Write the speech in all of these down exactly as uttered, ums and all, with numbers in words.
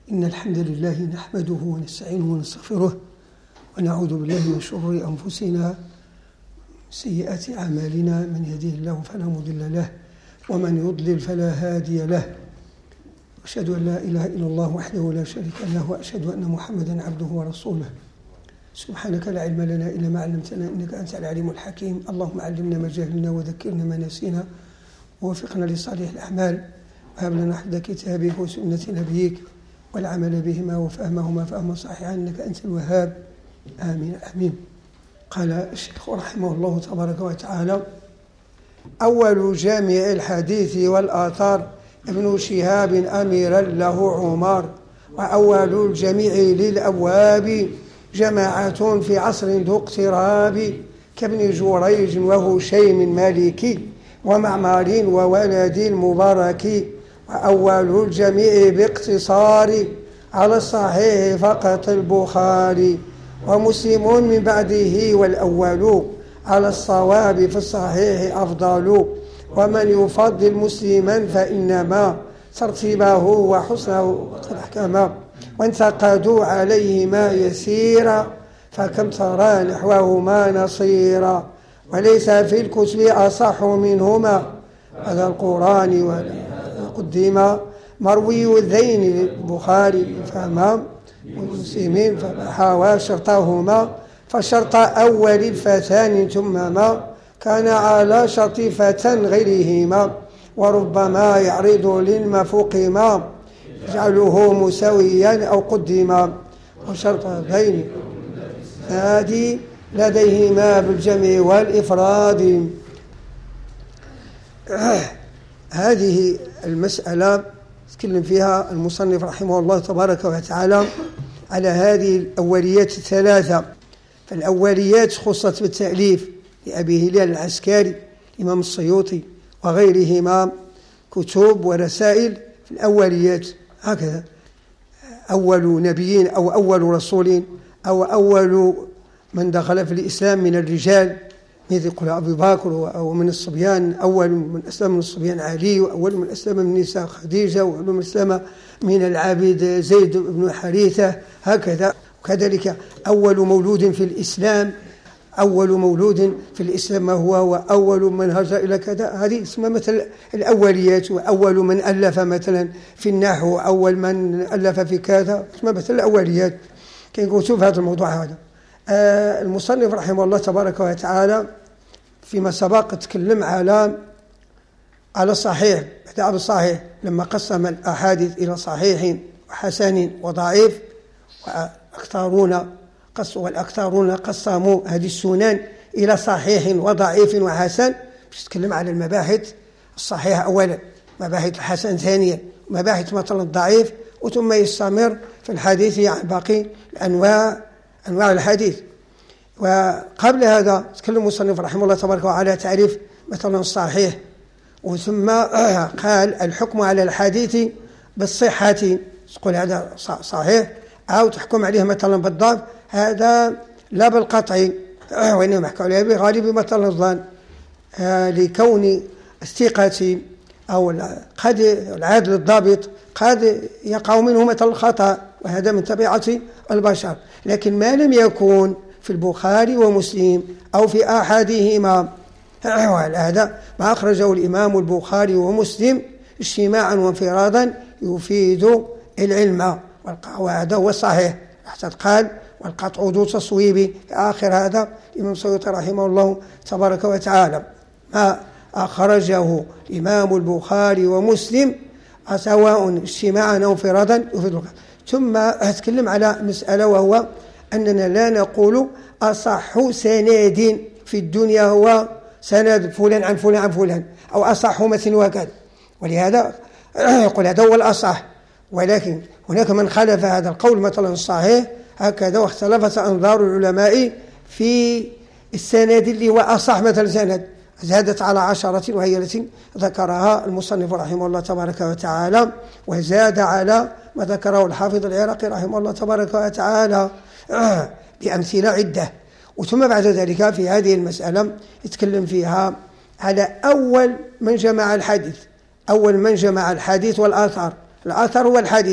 إن الحمد لله نحمده ونستعينه ونستغفره ونعوذ بالله من شرور أنفسنا سيئات أعمالنا. من يهده الله فلا مضل له ومن يضلل فلا هادي له. أشهد أن لا إله إلا الله وحده لا شريك له وأشهد أن محمدا عبده ورسوله. سبحانك لا علم لنا إلا ما علمتنا إنك أنت العليم الحكيم. اللهم علمنا ما جهلنا وذكرنا ما نسينا ووفقنا لصالح الأعمال وهب لنا حفظ كتابك وسنة نبيك والعمل بهما وفهمهما فهما صحيحا إنك أنت الوهاب. آمين آمين. قال الشيخ رحمه الله تبارك وتعالى: أول جامع الحديث والآثار ابن شهاب أميرا له عمر، وأول الجميع للأبواب جماعة في عصر ذو اقتراب، كابن جريج وهشيم مالكي ومعمر وولد المبارك. وأول الجميع باقتصار على الصحيح فقط البخاري، ومسلم من بعده والأول على الصواب في الصحيح أفضل. ومن يفضل مسلما فإنما ترتيبه وحسنه قد أحكما، وانتقدوا عليهما يسيرا فكم ترى نحوهما نصيرا. وليس في الكتب أصح منهما هذا القرآن ولا قدما، مروي ذين البخاري فما والمسلمين فحاوى شرطهما، فشرط أول الفتان ثم ما كان على شرط فتى غيرهما، وربما يعرض للمفوق ما يجعله مساويا أو قدما. وشرط ذين هذه لديهما بالجمع والإفراد. هذه المسألة تكلم فيها المصنف رحمه الله تبارك وتعالى على هذه الأوليات الثلاثة. فالأوليات خصت بالتأليف لأبي هلال العسكري الإمام السيوطي وغيرهما كتب ورسائل في الأوليات هكذا: أول نبيين أو أول رسول أو أول من دخل في الإسلام من الرجال مثل يقول أبي بكر، أو من الصبيان أول من أسلم من الصبيان علي، وأول من أسلم من النساء خديجة، وأول من أسلم من العبيد زيد بن حارثة هكذا. وكذلك أول مولود في الإسلام، أول مولود في الإسلام ما هو وأول من هاجر إلى كذا، هذه اسمها مثل الأوليات. وأول من ألف مثلا في النحو، أول من ألف في كذا، اسمها مثل الأوليات. كي شوف هذا الموضوع هذا. آه المصنف رحمه الله تبارك وتعالى فيما سبق تكلم على على الصحيح، بدأ بالصحيح لما قسم الأحاديث إلى صحيح وحسن وضعيف، وأكثرون قص والأكثرون قسموا هذه السنن إلى صحيح وضعيف وحسن. باش تكلم على المباحث الصحيح أولا، مباحث الحسن ثانيا، مباحث مثلا الضعيف، وثم يستمر في الحديث عن باقي الأنواع أنواع الحديث. وقبل هذا تكلم المصنف رحمه الله تبارك وتعالى تعريف مثلا الصحيح، وثم قال الحكم على الحديث بالصحة، تقول هذا صحيح أو تحكم عليه مثلا بالضبط، هذا لا بالقطع وإنما يحكم عليه بغالب مثلا الظن، لكون الثقة أو قد العادل الضابط قد يقع منه مثل الخطأ، وهذا من طبيعة البشر. لكن ما لم يكن في البخاري ومسلم أو في أحدهما، هذا ما أخرجه الإمام البخاري ومسلم اجتماعا وانفرادا يفيد العلم، وهذا هو الصحيح. حتى قال والقطع ذو تصويب في آخر هذا الإمام السيوطي رحمه الله تبارك وتعالى. ما أخرجه الإمام البخاري ومسلم سواء اجتماعا أو انفرادا يفيد القطع. ثم أتكلم على مسألة، وهو أننا لا نقول أصح سند في الدنيا هو سند فلان عن فلان عن فلان، أو أصح مثل وكذا، ولهذا يقول هذا هو الأصح. ولكن هناك من خالف هذا القول مثلا الصحيح هكذا، واختلفت أنظار العلماء في السند اللي هو أصح مثل سند، زادت على عشرة، وهي التي ذكرها المصنف رحمه الله تبارك وتعالى، وزاد على ما ذكره الحافظ العراقي رحمه الله تبارك وتعالى بأمثلة عدة. وثم بعد ذلك في هذه المسألة يتكلم فيها على أول من جمع الحديث، أول من جمع الحديث والآثار. الآثار هو الحديث،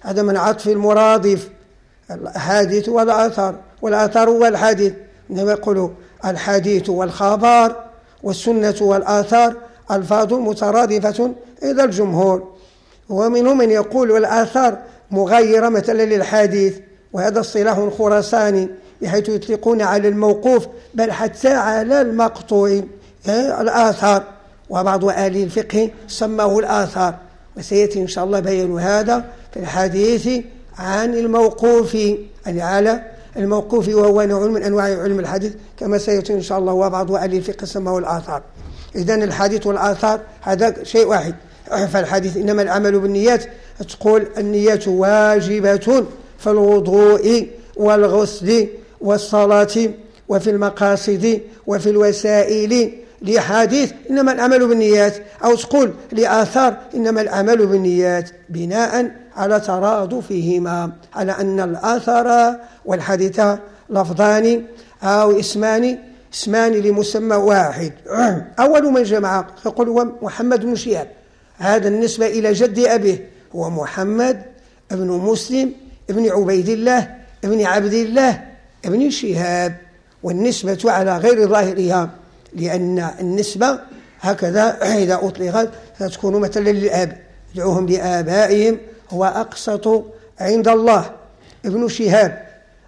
هذا من عطف المرادف، الحديث والآثار، والآثار والحديث، إنما يقولوا الحديث والخبر والسنة والآثار ألفاظ مترادفة عند الجمهور. ومنهم من يقول والآثار مغايرة مثلا للحديث، وهذا اصطلاح خراساني بحيث يطلقون على الموقوف بل حتى على المقطوع الآثار، وبعض أهل الفقه سماه الآثار، وسيأتي إن شاء الله بيان هذا في الحديث عن الموقوف، يعني على الموقوف، وهو نوع من أنواع علم الحديث كما سيأتي إن شاء الله، وبعض أهل الفقه سماه الآثار. إذن الحديث والآثار هذا شيء واحد. فالحديث إنما العمل بالنيات، تقول النية واجبة في الوضوء والغسل والصلاة وفي المقاصد وفي الوسائل لحديث إنما العمل بالنيات، أو تقول لآثار إنما العمل بالنيات، بناء على ترادفهما، على أن الآثار والحديث لفظان أو اسمان اسمان لمسمى واحد. أول من جمع يقول هو محمد بن شهاب، هذا النسبة إلى جد أبيه هو محمد بن مسلم ابن عبيد الله ابن عبد الله ابن شهاب، والنسبة على غير ظاهرها، لأن النسبة هكذا إذا أطلقت ستكون مثلا للآب، يدعوهم لآبائهم، هو أقسط عند الله ابن شهاب.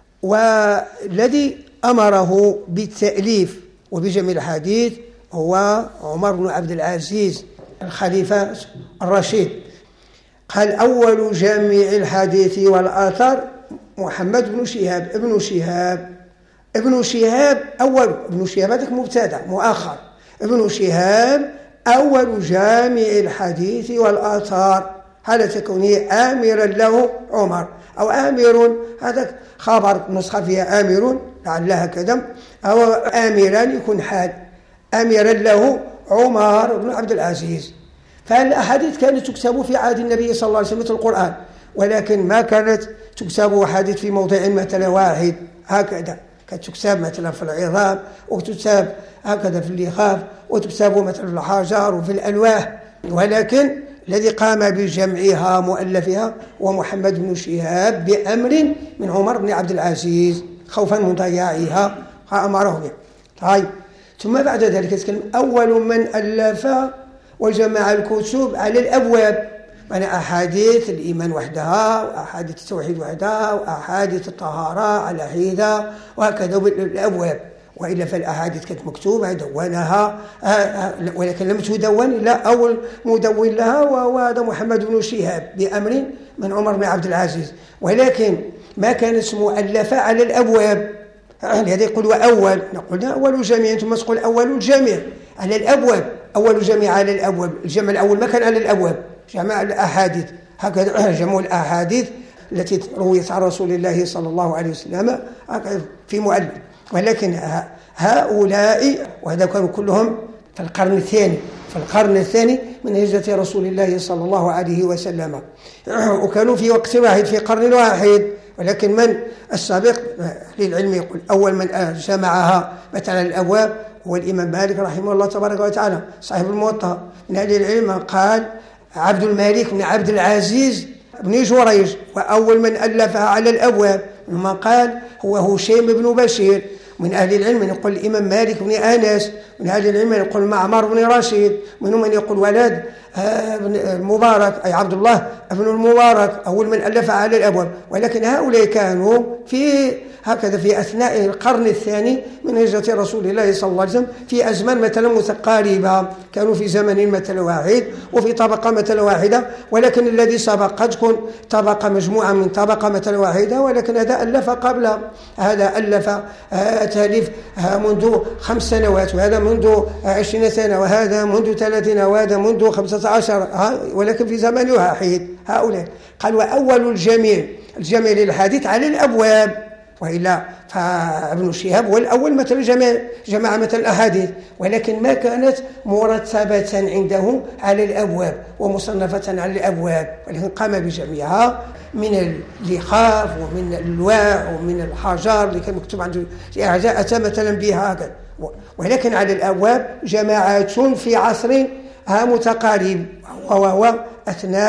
والذي أمره بالتأليف وبجمع الحديث هو عمر بن عبد العزيز الخليفة الرشيد. قال أول جامع الحديث والآثار محمد بن شهاب ابن شهاب ابن شهاب أول، ابن شهاب هذاك مبتدع مؤخر، ابن شهاب أول جامع الحديث والآثار، حالة كونه آمرا له عمر، أو آمر هذاك خبر نسخة فيها آمر لعلها كذا، أو آمرا يكون حال، آمرا له عمر بن عبد العزيز. فالأحاديث كانت تكتب في عهد النبي صلى الله عليه وسلم مثل القرآن، ولكن ما كانت تكتب أحاديث في موضع مثلا واحد هكذا، كانت تكتب مثلا في العظام، وتكتب هكذا في اللخاف، وتكتب مثلا في الحجر وفي الألواح، ولكن الذي قام بجمعها مؤلفها ومحمد بن شهاب بأمر من عمر بن عبد العزيز خوفا من ضياعها فأمره به. طيب، ثم بعد ذلك يتكلم أول من ألف وجمع الكتب على الأبواب، يعني أحاديث الإيمان وحدها، وأحاديث التوحيد وحدها، وأحاديث الطهارة على حدة، وهكذا بالأبواب. وإلا فالأحاديث كانت مكتوبة دونها، ولكن لم تدون إلا أول مدون لها وهو هذا محمد بن شهاب بأمر من عمر بن عبد العزيز، ولكن ما كانت مؤلفة على الأبواب. لهذا يقول أول، نقول أول جميع، ثم تقول أول الجميع على الأبواب، أول جميع على الأبواب، الجمع الأول ما كان على الأبواب، جمع الأحاديث، هكذا جمع الأحاديث التي رويت عن رسول الله صلى الله عليه وسلم في مؤلف. ولكن هؤلاء وهذا كانوا كلهم في القرن الثاني في القرن الثاني من هجرة رسول الله صلى الله عليه وسلم، وكانوا في وقت واحد في قرن واحد. ولكن من السابق للعلم يقول أول من جمعها مثلا الأبواب هو الإمام مالك رحمه الله تبارك وتعالى صاحب الموطأ. من أهل العلم قال عبد الملك بن عبد العزيز بن جريج، وأول من ألفها على الأبواب. ثم قال هو هشيم بن بشير. من أهل العلم من يقول الإمام مالك بن أنس، من أهل العلم من يقول معمر بن رشيد، منهم من يقول ولد المبارك أي عبد الله بن المبارك أول من ألف على الأبواب. ولكن هؤلاء كانوا في هكذا في أثناء القرن الثاني من هجرة رسول الله صلى الله عليه وسلم، في أزمان مثلا متقاربة، كانوا في زمن مثلا واحد وفي طبقة مثلا واحدة، ولكن الذي سبق قد تكون طبقة مجموعة من طبقة مثلا واحدة، ولكن هذا ألف قبل هذا، ألف تأليف منذ خمس سنوات، وهذا منذ عشرين سنة، وهذا منذ ثلاثين، وهذا منذ خمسة عشر، ولكن في زمن واحد. هؤلاء قال وأول الجميع الجميع للحديث على الأبواب، وإلا فابن شهاب هو الأول مثل جمع جمع مثل الأحاديث، ولكن ما كانت مرتبة عنده على الأبواب ومصنفة على الأبواب، ولكن قام بجميعها من اللخاف ومن الألواح ومن الحجر اللي كان مكتوب عنده أعجاء أتى مثلا بها هكذا. ولكن على الأبواب جماعات في عصر متقارب، وهو أثناء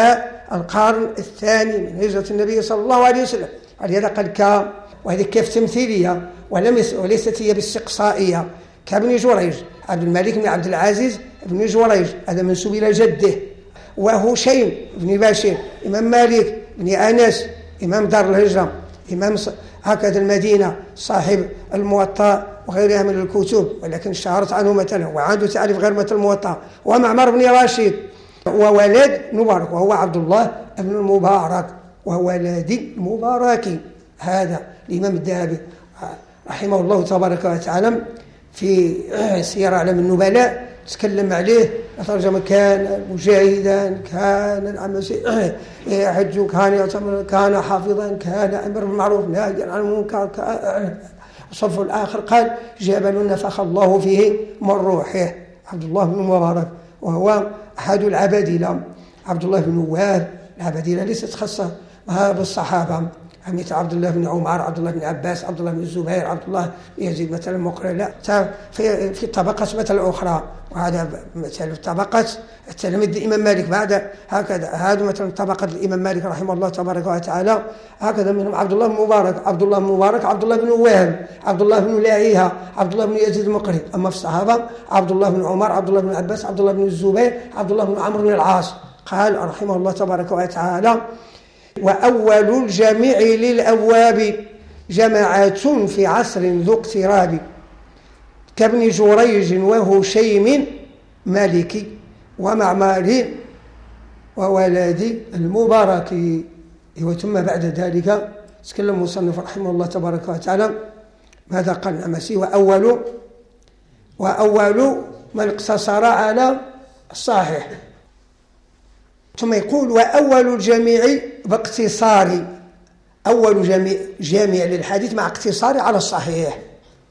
القرن الثاني من هجرة النبي صلى الله عليه وسلم. ولهذا قال ك وهذه كيف تمثيلية ولم وليست هي باستقصائية. كابن جريج عبد الملك بن عبد العزيز بن جريج، هذا منسوب إلى جده. وهشيم بن بشير إمام مالك بن أنس إمام دار الهجرة، إمام هكذا المدينة، صاحب الموطأ وغيرها من الكتب، ولكن اشتهرت عنه مثلا وعنده تعريف غير مثل الموطأ. ومعمر بن راشد وولد مبارك، وهو عبد الله بن المبارك وولد المبارك. هذا الإمام الذهبي رحمه الله تبارك وتعالى في سير أعلام النبلاء تكلم عليه، ترجم كان مجاهدا، كان يحج، كان يعتمر، كان حافظا، كان أمر بالمعروف ناهيا عن المنكر. الصف الآخر قال جبل نفخ الله فيه من روحه، عبد الله بن مبارك، وهو أحد العبادلة. عبد الله بن وهاب، العبادلة ليست خاصة بالصحابة، مثل عبد الله بن عمر، عبد الله بن عباس، عبد الله بن الزبير، عبد الله بن يزيد مثلا مقرئ، لا في في طبقات مثلا أخرى. وهذا مثلا طبقة التلاميذ الإمام مالك بعد هكذا، هذا مثلا طبقة الإمام مالك رحمه الله تبارك وتعالى. هكذا منهم عبد الله بن مبارك، عبد الله بن مبارك، عبد الله بن وهب، عبد الله بن لاهيها، عبد الله بن يزيد المقرئ. أما في الصحابة عبد الله بن عمر، عبد الله بن عباس، عبد الله بن الزبير، عبد الله بن عمرو بن العاص. قال رحمه الله تبارك وتعالى: وأول الجميع للأبواب جماعات في عصر ذو اقتراب، كابن جريج وهشيم مالك ومعمر وولد المبارك. ثم بعد ذلك تكلم المصنف رحمه الله تبارك وتعالى ماذا قال النمسي: وأول وأول من اقتصر على الصحيح. ثم يقول: وأول الجميع باقتصار، أول جميع, جامع للحديث مع اقتصار على الصحيح.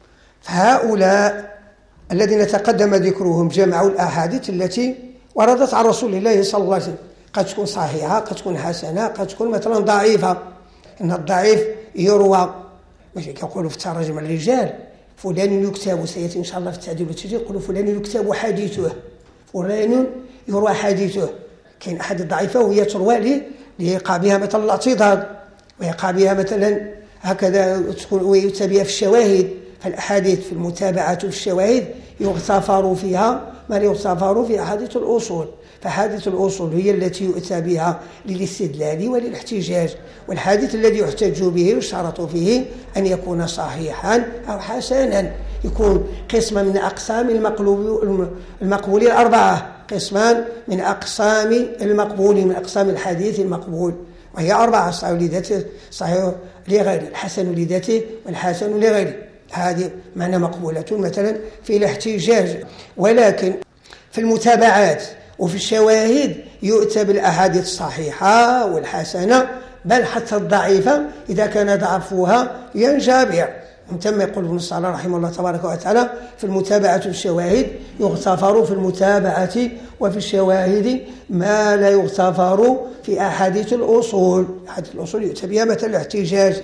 فهؤلاء الذين تقدم ذكرهم جمعوا الأحاديث التي وردت عن رسول الله صلى الله عليه وسلم، قد تكون صحيحة، قد تكون حسنة، قد تكون مثلا ضعيفة. إن الضعيف يروى، ماشي يقولوا في التراجم الرجال فلان يكتب، سيأتي إن شاء الله في التعديل والتجريد، يقولوا فلان يكتب حديثه، فلان يروى حديثه. كاين أحد الضعيفة وهي تروى لي ليقع بها مثلا الاعتضاد، ويقع بها مثلا هكذا تكون ويؤتى بها في الشواهد. فالأحاديث في المتابعة في الشواهد يغتفر فيها ما لا يغتفر في أحاديث الأصول. فحادث الأصول هي التي يؤتى بها للاستدلال وللاحتجاج، والحادث الذي يحتج به يشترط فيه أن يكون صحيحا أو حسنا، يكون قسما من أقسام المقبول المقبول الأربعة، قسمان من أقسام المقبول من أقسام الحديث المقبول، وهي أربعة: الصحيح لذاته، الصحيح لغيره، الحسن لذاته، والحسن لغيره. هذه معنى مقبولة مثلا في الاحتجاج. ولكن في المتابعات وفي الشواهد يؤتى بالأحاديث الصحيحة والحسنة، بل حتى الضعيفة إذا كان ضعفها ينجبر. ثم يقول ابن الصلاح رحمه الله تبارك وتعالى: في المتابعة والشواهد يغتفر في المتابعة وفي الشواهد ما لا يغتفر في أحاديث الأصول. أحاديث الأصول يؤتى بها مثل الاحتجاج.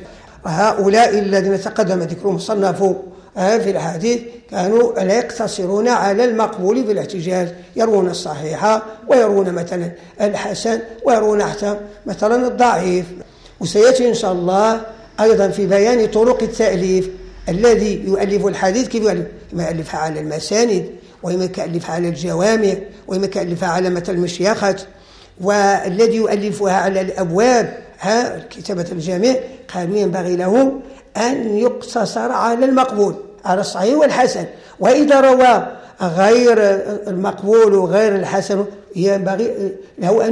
هؤلاء الذين تقدم ذكرهم صنفوا في الحديث كانوا لا يقتصرون على المقبول في الاحتجاج، يرون الصحيح ويرون مثلا الحسن ويرون حتى مثلا الضعيف. وسيأتي إن شاء الله أيضا في بيان طرق التأليف. الذي يؤلف الحديث كيف يؤلف؟ إما يؤلفها على المساند، وإما يؤلفها على الجوامع، وإما يؤلفها على مثل المشيخة. والذي يؤلفها على الأبواب ها كتابة الجامع قالوا ينبغي له أن يقتصر على المقبول، على الصحيح والحسن. وإذا روى غير المقبول وغير الحسن ينبغي له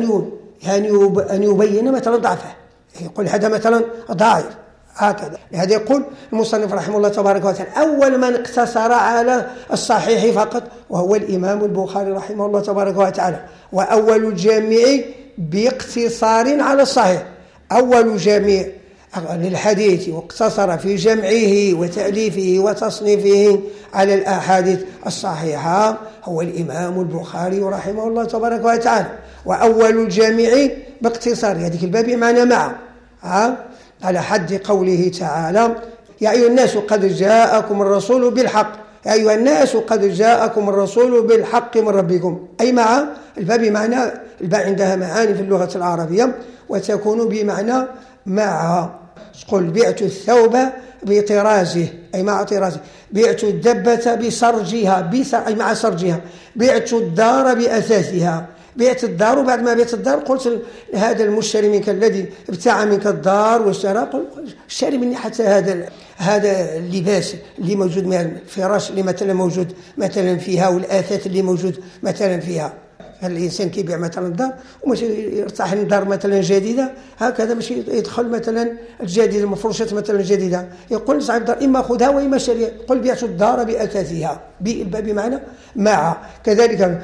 أن يبين مثلا ضعفه، يقول هذا مثلا ضعيف هكذا. لهذا يقول المصنف رحمه الله تبارك وتعالى: أول من اقتصر على الصحيح فقط وهو الإمام البخاري رحمه الله تبارك وتعالى. وأول الجامع باقتصار على الصحيح، أول جامع للحديث واقتصر في جمعه وتأليفه وتصنيفه على الأحاديث الصحيحة هو الإمام البخاري رحمه الله تبارك وتعالى. وأول الجامع باقتصار، هذه الباب معنى معه ها على حد قوله تعالى: يا أيها الناس قد جاءكم الرسول بالحق يا أيها الناس قد جاءكم الرسول بالحق من ربكم، أي مع الباء بمعنى الباء عندها معاني في اللغة العربية وتكون بمعنى مع. قل بعت الثوب بطرازه أي مع طرازه، بعت الدبة بسرجها أي مع سرجها، بعت الدار بأثاثها، بعت الدار. وبعد ما بعت الدار قلت هذا المشتري منك الذي ابتاع منك الدار واشترى، قل اشتري مني حتى هذا هذا اللباس اللي موجود من الفراش اللي مثلا موجود مثلا فيها والآثاث اللي موجود مثلا فيها. الإنسان كيبيع مثلا الدار وماشي يرتاح الدار مثلا جديدة هكذا، ماشي يدخل مثلا الجديد المفروشات مثلا جديدة، يقول صاحب الدار إما خذها وإما شريها. قل بعت الدار بأثاثها بمعنى مع. كذلك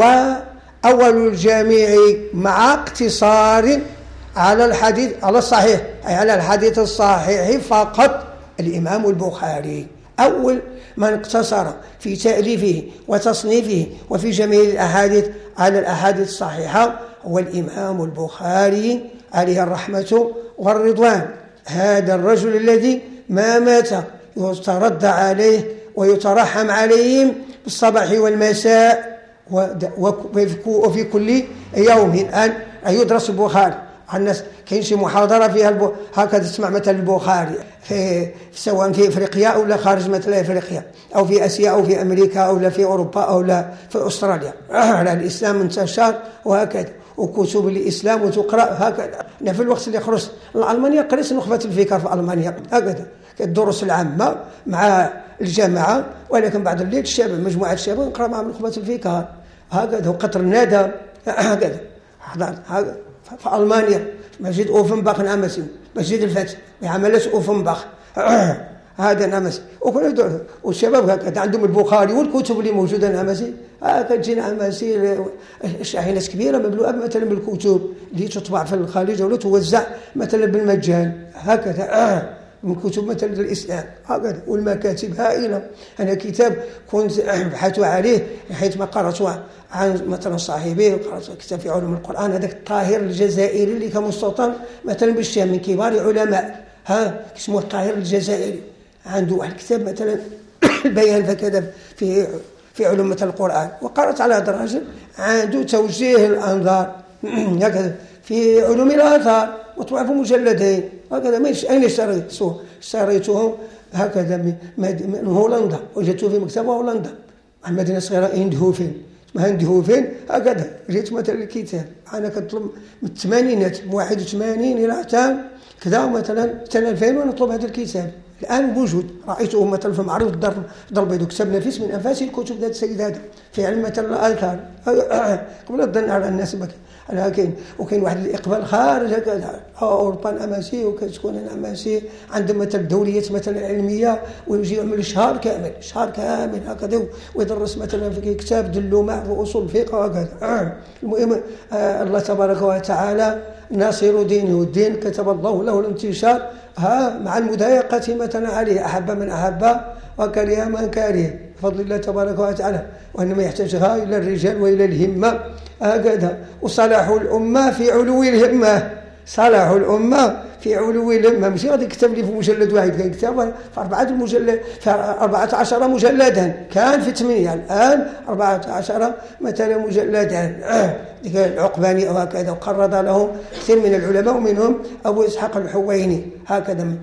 وأول الجامع مع اقتصار على الحديث على الصحيح أي على الحديث الصحيح فقط الإمام البخاري. أول من اقتصر في تأليفه وتصنيفه وفي جميع الأحاديث على الأحاديث الصحيحة هو الإمام البخاري عليه الرحمة والرضوان. هذا الرجل الذي ما مات يترد عليه ويترحم عليهم بالصباح والمساء وفي كل يوم. الآن يدرس البخاري الناس كاين شي محاضرة فيها البو... هكذا تسمع مثلا البخاري في سواء في افريقيا او لا خارج مثلا افريقيا او في اسيا او في امريكا او لا في اوروبا او لا في استراليا. الاسلام انتشر وهكذا وكتب الاسلام وتقرا هكذا. انا في الوقت اللي خرجت لالمانيا قريت نخبه الفكر في المانيا هكذا الدروس العامه مع الجامعه، ولكن بعد الليل الشباب مجموعه الشباب نقرا معهم نخبه الفكر هكذا وقطر الندى هكذا. حضرت هكذا في ألمانيا مسجد أوفنباخ نامسي مسجد الفتح يعملش أوفنباخ هذا نامسي وكل دول والشباب هكذا عندهم البخاري والكتب اللي موجودة نامسي هكذا تجي نامسي شاحنات كبيرة مملوءة مثلا بالكتب اللي تطبع في الخارج ولا توزع مثلا بالمجان هكذا من كتب مثلا الإسلام هكذا والمكاتب هائلة. أنا كتاب كنت أبحث عليه حيث ما قرأت عن مثلا صاحبي قرأت كتاب في علوم القرآن هذاك الطاهر الجزائري اللي كان مستوطن مثلا بالشام من كبار علماء ها اسمه الطاهر الجزائري، عنده واحد الكتاب مثلا البيان فكذا في في علوم مثلا القرآن. وقرأت على هذا الرجل عنده توجيه الأنظار هكذا في علوم الآثار مطبوع في مجلدين هكذا. ماش أين اشتريته؟ اشتريته هكذا من هولندا، وجدته في مكتبة هولندا عن مدينة صغيرة ايندهوفن اسمها ايندهوفن هكذا. جيت مثلا الكتاب أنا كنطلب من الثمانينات من واحد وثمانين إلى حتى كذا مثلا سنة ألفين ونطلب هذا الكتاب. الآن موجود رأيته مثلا في معرض الدار البيضاء كتاب نفيس من أنفاس الكتب ذات السيد هذا في علم مثلا الآثار قبل الظن على الناس بك لكن وكاين واحد الإقبال خارج هكذا أوروبا أماسي وكتكون أماسي عندهم مثلا دوريات مثلا علمية ويجي يعمل شهر كامل شهر كامل هكذا ويدرس مثلا في كتاب دلومة في أصول الفقه وهكذا. المهم آه الله تبارك وتعالى ناصر دينه والدين كتب الله له الانتشار ها مع المضايقة مثلا عليه أحب من أحب وكره من كره بفضل الله تبارك وتعالى، وإنما يحتاجها إلى الرجال وإلى الهمة هكذا. وصلاح الأمة في علو الهمة، صلاح الأمة في علو الهمة ماشي غادي يكتب لي في مجلد واحد، كان كتاب في أربعة مجلد في أربعة عشر مجلدا كان في ثمانية الآن أربعة عشر مثلا مجلدا ديك العقباني أو هكذا. وقرض لهم كثير من العلماء ومنهم أبو إسحاق الحويني هكذا من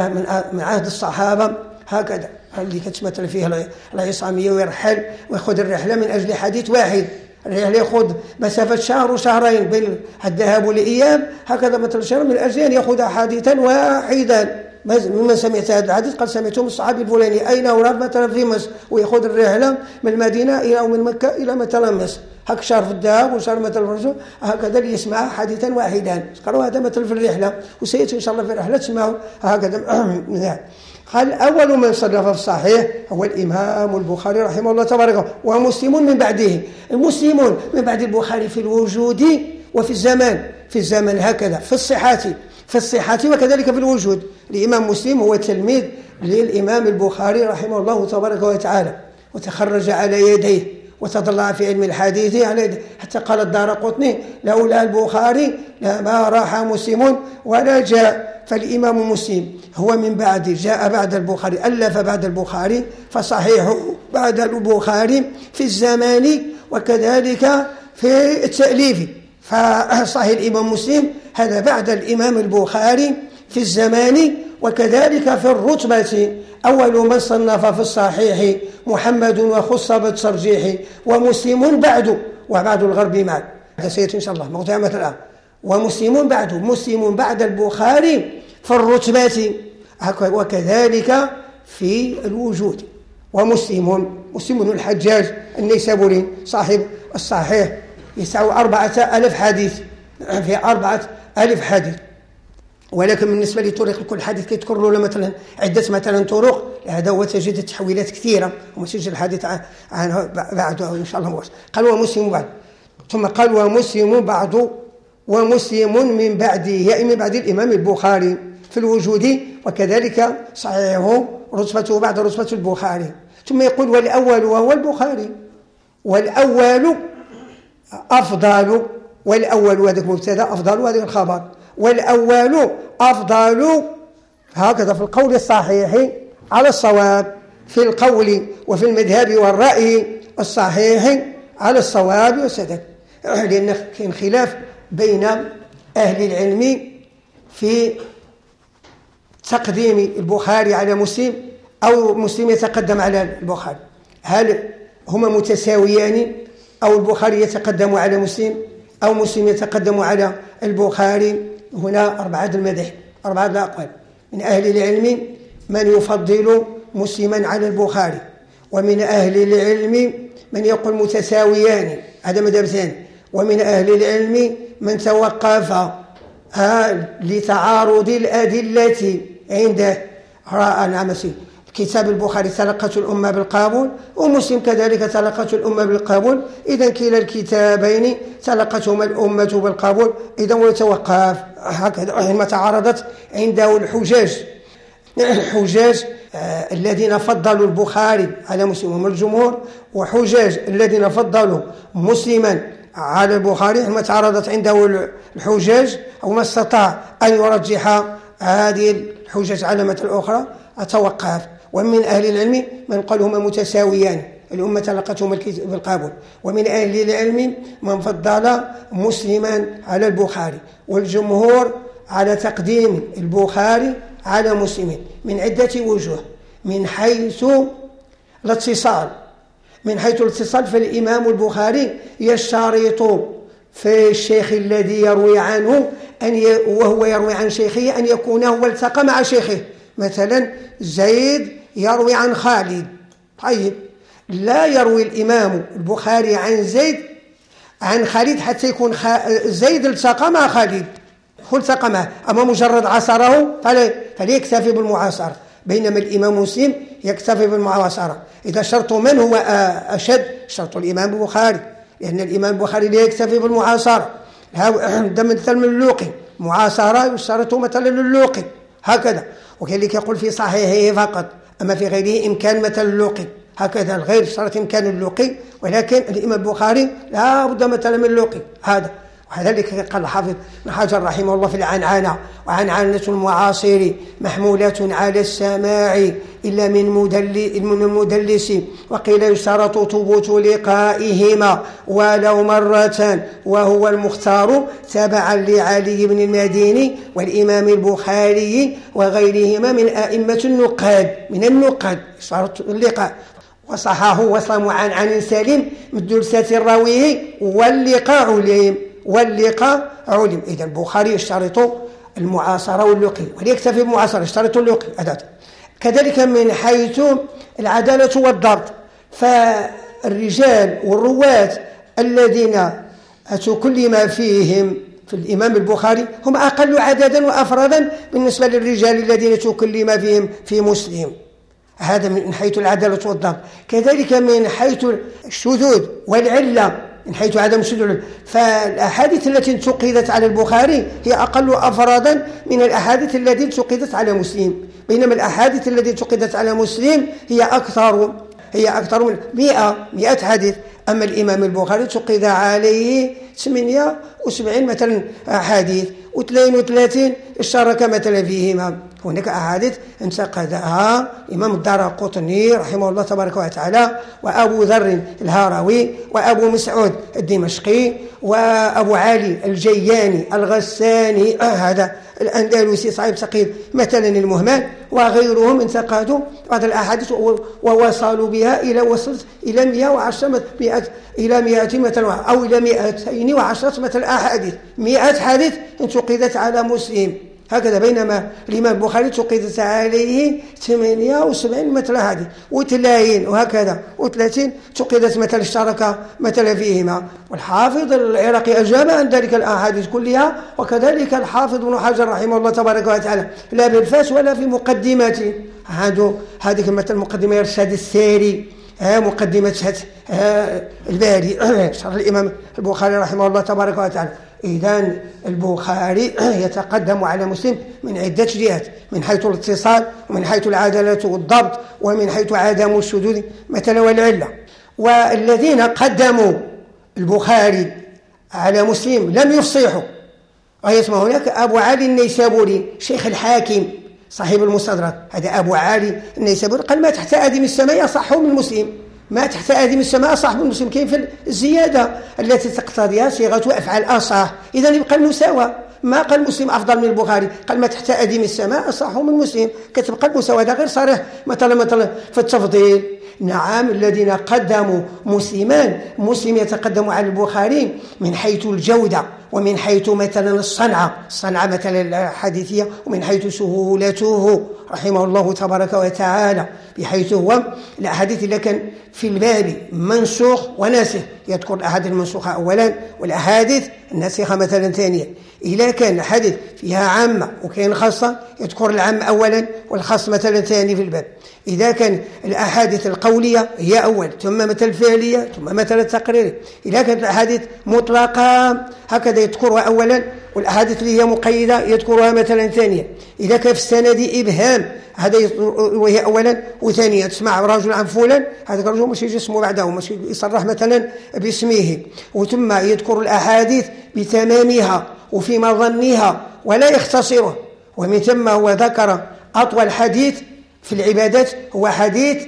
من عهد الصحابة هكذا اللي كتمثل فيه العصامية ويرحل ويأخذ الرحلة من أجل حديث واحد. الرحلة يأخذ مسافة شهر وشهرين بين الذهاب والإياب هكذا مثل شهر من أجل أن يأخذ حديثا واحدا. ممن سمعت هذا الحديث قد سمعته من الصحابي الفلاني أين أوراد مثلا في مصر ويأخذ الرحلة من المدينة إلى أو من مكة إلى مثلا مصر هك شهر في الذهاب وشهر مثل الرجوع هكذا ليسمع حديثا واحدا. قالوا هذا مثل في الرحلة وسيأتي إن شاء الله في الرحلة تسمعوا هكذا. قال أول من صنف في الصحيح هو الإمام البخاري رحمه الله تبارك ومسلم من بعده. المسلمون من بعد البخاري في الوجود وفي الزمان في الزمان هكذا في الصحة في الصحة وكذلك في الوجود. الإمام مسلم هو تلميذ للإمام البخاري رحمه الله تبارك وتعالى وتخرج على يديه وتطلع في علم الحديث يعني حتى قال الدارقطني لولا البخاري لما راح مسلم ولا جاء. فالإمام مسلم هو من بعد جاء بعد البخاري، ألف بعد البخاري، فصحيح بعد البخاري في الزمان وكذلك في التأليف. فصحيح الإمام مسلم هذا بعد الإمام البخاري في الزمان وكذلك في الرتبة. أول من صنف في الصحيح محمد وخص بالترجيح، ومسلم بعد وبعد الغرب معا. هذا سيأتي إن شاء الله موضوع مثلا. ومسلم بعد مسلم بعد البخاري في الرتبة وكذلك في الوجود. ومسلم مسلم بن الحجاج النيسابوري صاحب الصحيح يسع أربعة ألف حديث، في أربعة ألف حديث. ولكن بالنسبة لطرق كل حديث كيذكر له مثلا عدة مثلا طرق، هذا هو تجد التحويلات كثيرة ومسجل الحديث عنه بعده إن شاء الله مواسع. قال ومسلم بعد، ثم قال ومسلم بعد ومسلم من بعده، يعني من بعد الإمام البخاري في الوجود وكذلك صحيحه رتبته بعد رتبة البخاري. ثم يقول والأول وهو البخاري، والأول أفضل، والأول هذا مبتدا، أفضل هذا الخبر، والأول أفضل هكذا في القول الصحيح على الصواب، في القول وفي المذهب والرأي الصحيح على الصواب والسداد. لأن كاين خلاف بين أهل العلم في تقديم البخاري على مسلم أو مسلم يتقدم على البخاري، هل هما متساويان أو البخاري يتقدم على مسلم أو مسلم يتقدم على البخاري؟ هنا أربعة المذاهب، أربعة الأقوال. من أهل العلم من يفضل مسلما على البخاري، ومن أهل العلم من يقول متساويان، هذا مذهب ثاني. ومن أهل العلم من توقف لتعارض الأدلة عنده، رأى نعم كتاب البخاري تلقته الأمة بالقبول، ومسلم كذلك تلقته الأمة بالقبول، إذا كلا الكتابين تلقتهما الأمة بالقبول، إذا ويتوقف هكذا حينما تعارضت عنده الحجاج. الحجاج آه الذين فضلوا البخاري على مسلم هم الجمهور، وحجاج الذين فضلوا مسلما على البخاري حينما تعارضت عنده الحجاج أو ما استطاع أن يرجح هذه الحجاج على مثل الأخرى أتوقف. ومن أهل العلم من قال هما متساويان، الأمة تلقتهما بالقبول. ومن أهل العلم من فضل مسلما على البخاري، والجمهور على تقديم البخاري على مسلم من عدة وجوه. من حيث الاتصال، من حيث الاتصال فالإمام البخاري يشترط في الشيخ الذي يروي عنه أن ي... وهو يروي عن شيخه أن يكون هو التقى مع شيخه. مثلا زيد يروي عن خالد، طيب لا يروي الإمام البخاري عن زيد عن خالد حتى يكون خ... زيد التقى مع خالد، التقى معه، أما مجرد عاصره فلا فليكتفي بالمعاصرة، بينما الإمام مسلم يكتفي بالمعاصرة. إذا شرط من هو أشد؟ شرط الإمام البخاري، لأن الإمام البخاري لا يكتفي بالمعاصرة. هذا مثل من اللوقي، معاصرة يشترط مثلا للوقي هكذا. وكذلك يقول في صحيحه فقط، أما في غيره إمكان مثل اللوقي هكذا، الغير شرط إمكان اللوقي، ولكن الإمام البخاري لا بد مثلا من اللوقي هذا. وذلك قال الحافظ ابن حجر رحمه الله في العنعنة: وعنعنة المعاصر محمولة على السماع إلا من المدلس، وقيل يشترط ثبوت لقائهما ولو مرة، وهو المختار تبعا لعلي بن المديني والإمام البخاري وغيرهما من أئمة النقاد من النقاد يشترط اللقاء. وصحاه وصل عن عن سليم من دلسة الراويه واللقاء علم واللقاء علم. إذا البخاري يشترط المعاصرة واللقي، وليكتفي بالمعاصرة يشترط اللقي أداة. كذلك من حيث العدالة والضبط، فالرجال والرواة الذين تكلم فيهم في الإمام البخاري هم أقل عددا وأفرادا بالنسبة للرجال الذين تكلم فيهم في مسلم، هذا من حيث العدالة والضبط. كذلك من حيث الشذوذ والعلة، من حيث عدم الشذوذ، فالأحاديث التي انتقدت على البخاري هي أقل أفرادا من الأحاديث التي انتقدت على مسلم، بينما الأحاديث التي انتقدت على مسلم هي أكثر هي أكثر من مئة مئة حديث. أما الإمام البخاري تقيد عليه ثمانية وسبعين مثلا أحاديث واثنين وثلاثين اشترك مثلا فيهما. هناك أحاديث انتقدها الإمام الدارقطني رحمه الله تبارك وتعالى، وأبو ذر الهروي، وأبو مسعود الدمشقي، وأبو علي الجياني الغساني هذا الأندلسي صاحب تقييد مثلا المهمل، وغيرهم انتقدوا بعض الأحاديث ووصلوا بها إلى وصلت إلى مئة وعشرة مئة إلى مئة مثلا أو إلى مئتين وعشرة مثلا أحاديث، مئة حديث انتقدت على مسلم هكذا، بينما الإمام البخاري تقيدت عليه ثمانية وسبعين مثل حديث وثلاثين وهكذا وثلاثين تقيدت مثل اشترك مثل فيهما. والحافظ العراقي أجاب عن ذلك الأحاديث كلها، وكذلك الحافظ ابن حجر رحمه الله تبارك وتعالى لا بالفاس ولا في مقدمته. هذه مثل مقدمة إرشاد الساري، مقدمة الباري شرح الإمام البخاري رحمه الله تبارك وتعالى. إذن البخاري يتقدم على مسلم من عدة جهات، من حيث الاتصال ومن حيث العدالة والضبط ومن حيث عدم الشذوذ مثلا والعلة. والذين قدموا البخاري على مسلم لم يفصحوا. ويسمى هناك أبو علي النيسابوري شيخ الحاكم صاحب المستدرك، هذا أبو علي النيسابوري قال ما تحت أدم السماء أصح من مسلم، ما تحت أدم السماء أصح من مسلم. كيف في الزيادة التي تقتضيها صيغة أفعال أصح، إذن يبقى المساواة. ما قال مسلم أفضل من البخاري، قال ما تحت أدم السماء أصح من مسلم، كتبقى المساواة. هذا غير صريح مثلا مثلا في التفضيل. نعم الذين قدموا مسلمان، مسلم يتقدم على البخاري من حيث الجودة ومن حيث مثلا الصنعة الصنعة مثلا الحديثية، ومن حيث سهولته رحمه الله تبارك وتعالى، بحيث هو الأحاديث اللي كان في الباب منسوخ وناسخ يذكر الأحاديث المنسوخة أولا والأحاديث الناسخة مثلا ثانيا. إذا كان الحديث فيها عامة وكان خاصة يذكر العام أولا والخاص مثلا ثاني في الباب. إذا كان الأحاديث القولية هي أول ثم مثل الفعلية ثم مثل التقريري. إذا كانت الأحاديث مطلقة هكذا يذكرها أولا، والأحاديث اللي هي مقيدة يذكرها مثلا ثانيا. إذا كان في السند إبهام هذا وهي أولا وثانيا. تسمع رجل عن فلان، هذا الرجل مش يجي اسمه بعده، مش يصرح مثلا باسمه. وثم يذكر الأحاديث بتمامها وفي مظنها ولا يختصره. ومن ثم هو ذكر أطول حديث في العبادات هو حديث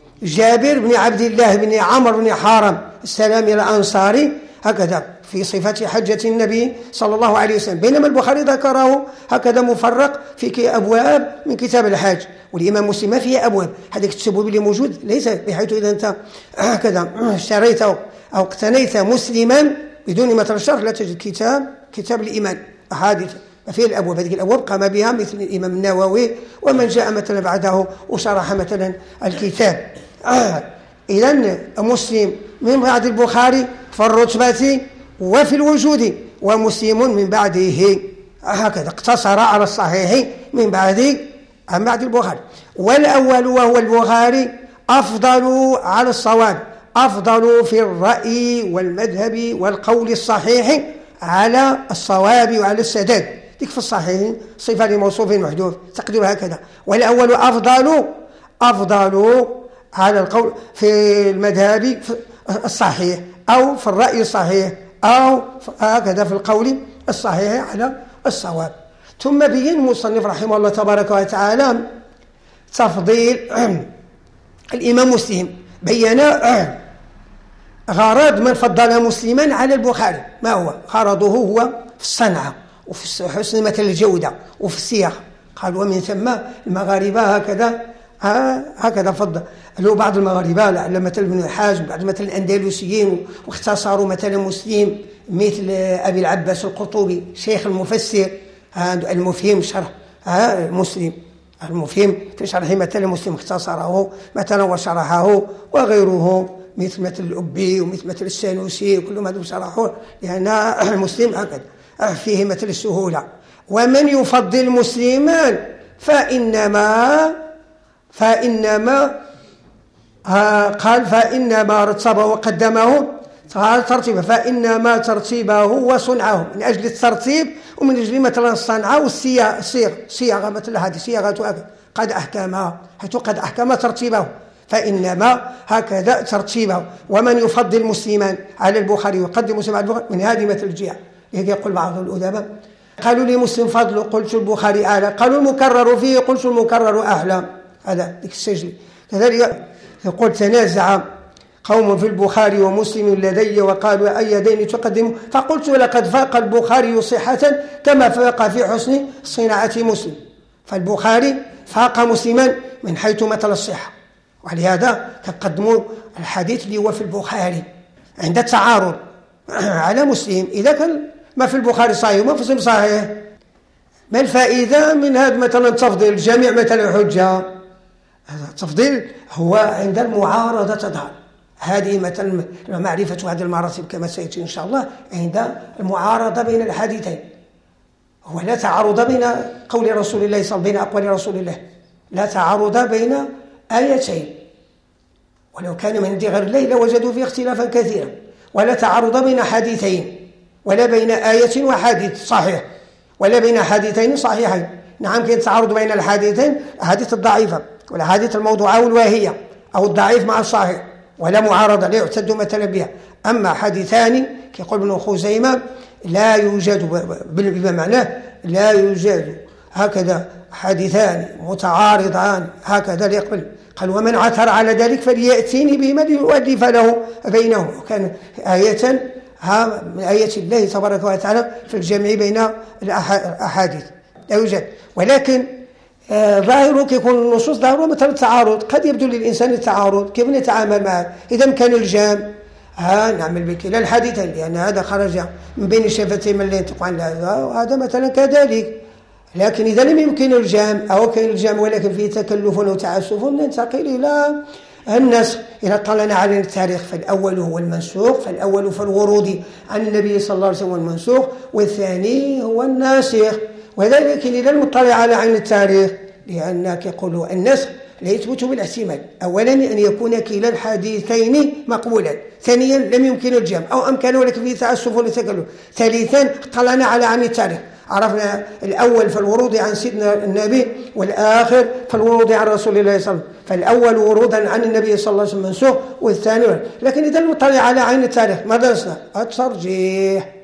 جابر بن عبد الله بن عمرو بن حرام السلامي الأنصاري هكذا في صفة حجة النبي صلى الله عليه وسلم، بينما البخاري ذكره هكذا مفرق في أبواب من كتاب الحج. والإمام مسلم ما فيه أبواب، هذا التسبب اللي موجود ليس بحيث إذا أنت هكذا اشتريت أو اقتنيت مسلما بدون متن الشرح لا تجد كتاب كتاب الإيمان أحاديث ما فيه الأبواب. هذه الأبواب قام بها مثل الإمام النووي ومن جاء مثلا بعده وشرح مثلا الكتاب. آه. إذن مسلم من بعد البخاري في الرتبة وفي الوجود، ومسلم من بعده هكذا اقتصر على الصحيح من بعد عن بعد البخاري. والأول وهو البخاري أفضل على الصواب، أفضل في الرأي والمذهب والقول الصحيح على الصواب وعلى السداد. ذيك في الصحيح صفة لموصوف محذوف تقدير هكذا. والأول أفضل أفضل على القول في المذهب الصحيح أو في الرأي الصحيح أو هكذا في القول الصحيح على الصواب. ثم بين المصنف رحمه الله تبارك وتعالى تفضيل الإمام مسلم، بين غرض من فضل مسلما على البخاري. ما هو غرضه؟ هو في الصنعة وفي حسن مثل الجودة وفي السياق. قال ومن ثم المغاربة هكذا هكذا فضل له بعض المغاربة لعل مثل ابن الحاج بعض مثل الأندلسيين واختصروا مثلا مسلم مثل أبي العباس القرطبي شيخ المفسر المفهم شرح مسلم المفهم في شرح مثل مسلم اختصره مثلا وشرحه، وغيره مثل مثل الأبي ومثل مثل السانوسي كلهم هذول شرحوه لأن المسلم هكذا فيه مثل السهولة. ومن يفضل مسلما فإنما فإنما قال فإنما رتبه وقدمه ترتيبه، فإنما ترتيبه وصنعه من أجل الترتيب ومن أجل مثلا الصنعة والصياغة صياغة مثل هذه صياغة قد أحكمها حيث قد أحكم ترتيبه فإنما هكذا ترتيبه. ومن يفضل مسلما على البخاري ويقدم مسلم على البخاري من هذه مثل الجهة. يقول بعض الأدباء قالوا لي مسلم فضل قلت البخاري أعلى، قالوا المكرر فيه قلت المكرر أعلى. هذا ذيك السجل. كذلك يقول تنازع قوم في البخاري ومسلم لدي وقالوا أي دين تقدم، فقلت لقد فاق البخاري صحة كما فاق في حسن صناعة مسلم. فالبخاري فاق مسلما من حيث مثل الصحة، ولهذا تقدموا الحديث اللي هو في البخاري عند التعارض على مسلم. إذا كان ما في البخاري صحيح وما في مسلم صحيح، ما الفائدة من هذا مثلا تفضيل الجميع مثلا حجة؟ هذا التفضيل هو عند المعارضة تظهر. هذه مثلا معرفة هذه المراتب كما سيأتي إن شاء الله عند المعارضة بين الحديثين. هو لا تعارض بين قول رسول الله صلى الله عليه وسلم، بين أقوال رسول الله، لا تعارض بين آيتين، ولو كان من عند غير الله لوجدوا فيه اختلافا كثيرا. ولا تعارض بين حديثين، ولا بين آية وحديث صحيح، ولا بين حديثين صحيحين. نعم كاين تعارض بين الحديثين، الحديث الضعيفة والحديث الموضوعة والواهية، أو الضعيف مع الصحيح، ولا معارضة لا يعتد مثلا بها. أما حديثان كيقول ابن خزيمة لا يوجد بمعناه لا يوجد هكذا حديثان متعارضان هكذا لا يقبل. قال ومن عثر على ذلك فليأتيني بما ليؤلف له بينهم. وكان آية ها من آيات الله تبارك وتعالى في الجمع بين الأحاديث لا يوجد. ولكن آه ظاهره كيكون النصوص ظاهره مثلا التعارض، قد يبدو للإنسان التعارض كيف نتعامل معه؟ إذا كان الجام ها نعمل بكلا الحديثين لأن هذا خرج من بين الشفتين من اللي ينطق عن هذا مثلا كذلك. لكن إذا لم يمكن الجام أو كان الجام ولكن فيه تكلف وتعسف ننتقل إلى النسخ. إذا طلعنا على التاريخ فالأول هو المنسوخ، فالأول في الورود عن النبي صلى الله عليه وسلم المنسوخ، والثاني هو الناسخ. وذلك إذا المطلع على عين التاريخ لأنك يقول النسخ لا يثبت بالاحتمال. أولا أن يكون كلا الحديثين مقبولا، ثانيا لم يمكن الجمع أو أمكانه ولكن فيه تعسف وتكلف، ثالثا طلعنا على عين التاريخ عرفنا الأول في الورود عن سيدنا النبي والآخر في الورود عن رسول الله صلى الله عليه وسلم. فالأول ورودا عن النبي صلى الله عليه وسلم منسوخ والثاني. لكن إذا نطلع على عين التاريخ ماذا نصنع؟ الترجيح.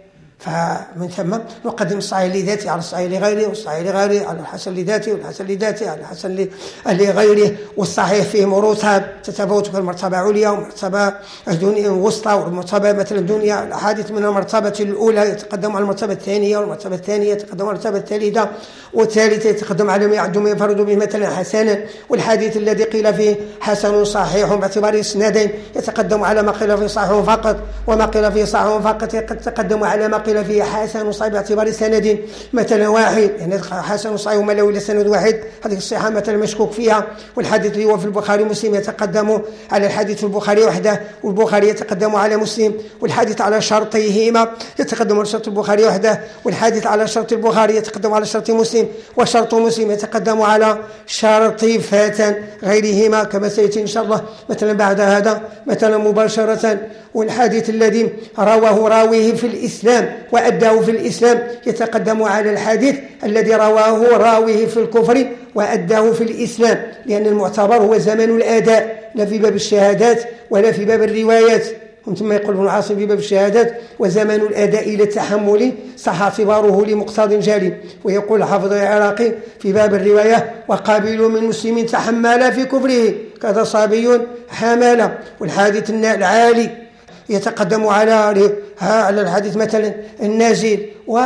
فمن ثم نقدم الصحيح لذاته على الصحيح لغيره، والصحيح لغيره على الحسن لذاته، والحسن لذاته على الحسن لغيره. والصحيح فيه مرتب تتفاوت المرتبة عليا ومرتبة الدنيا وسطى، والمرتبة مثلا الدنيا الأحاديث من المرتبة الأولى يتقدم على المرتبة الثانية، والمرتبة الثانية يتقدم على المرتبة الثالثة، والثالثة يتقدم على ما يعد ما يفرد به مثلا حسنا. والحديث الذي قيل فيه حسن صحيح باعتبار اسنادين يتقدم على ما قيل فيه صحيح فقط، وما قيل فيه صحيح فقط يتقدم على ما قيل فيه حسن صحيح باعتبار سند مثلا واحد، يعني حسن صحيح وما له الا سند واحد، هذه الصحه مثلا مشكوك فيها. والحديث اللي هو في البخاري ومسلم يتقدم على الحديث في البخاري وحده، والبخاري يتقدم على مسلم. والحديث على شرطيهما يتقدم على شرط البخاري وحده، والحديث على شرط البخاري يتقدم على شرط مسلم، وشرط مسلم يتقدم على شرط فاتن غيرهما كما سيأتي إن شاء الله مثلا بعد هذا مثلا مباشرة. والحديث الذي رواه راويه في الإسلام وأداه في الإسلام يتقدم على الحديث الذي رواه راويه في الكفر وأداه في الإسلام، لأن المعتبر هو زمن الأداء لا في باب الشهادات ولا في باب الروايات. ثم يقول ابن عاصم في باب الشهادات وزمن الأداء إلى التحمل صح اعتباره لمقتض جالي. ويقول حافظ العراقي في باب الرواية وقابل من مسلم تحمل في كفره كذا صابي حمل. والحادث العالي يتقدم على على الحديث مثلا النازل.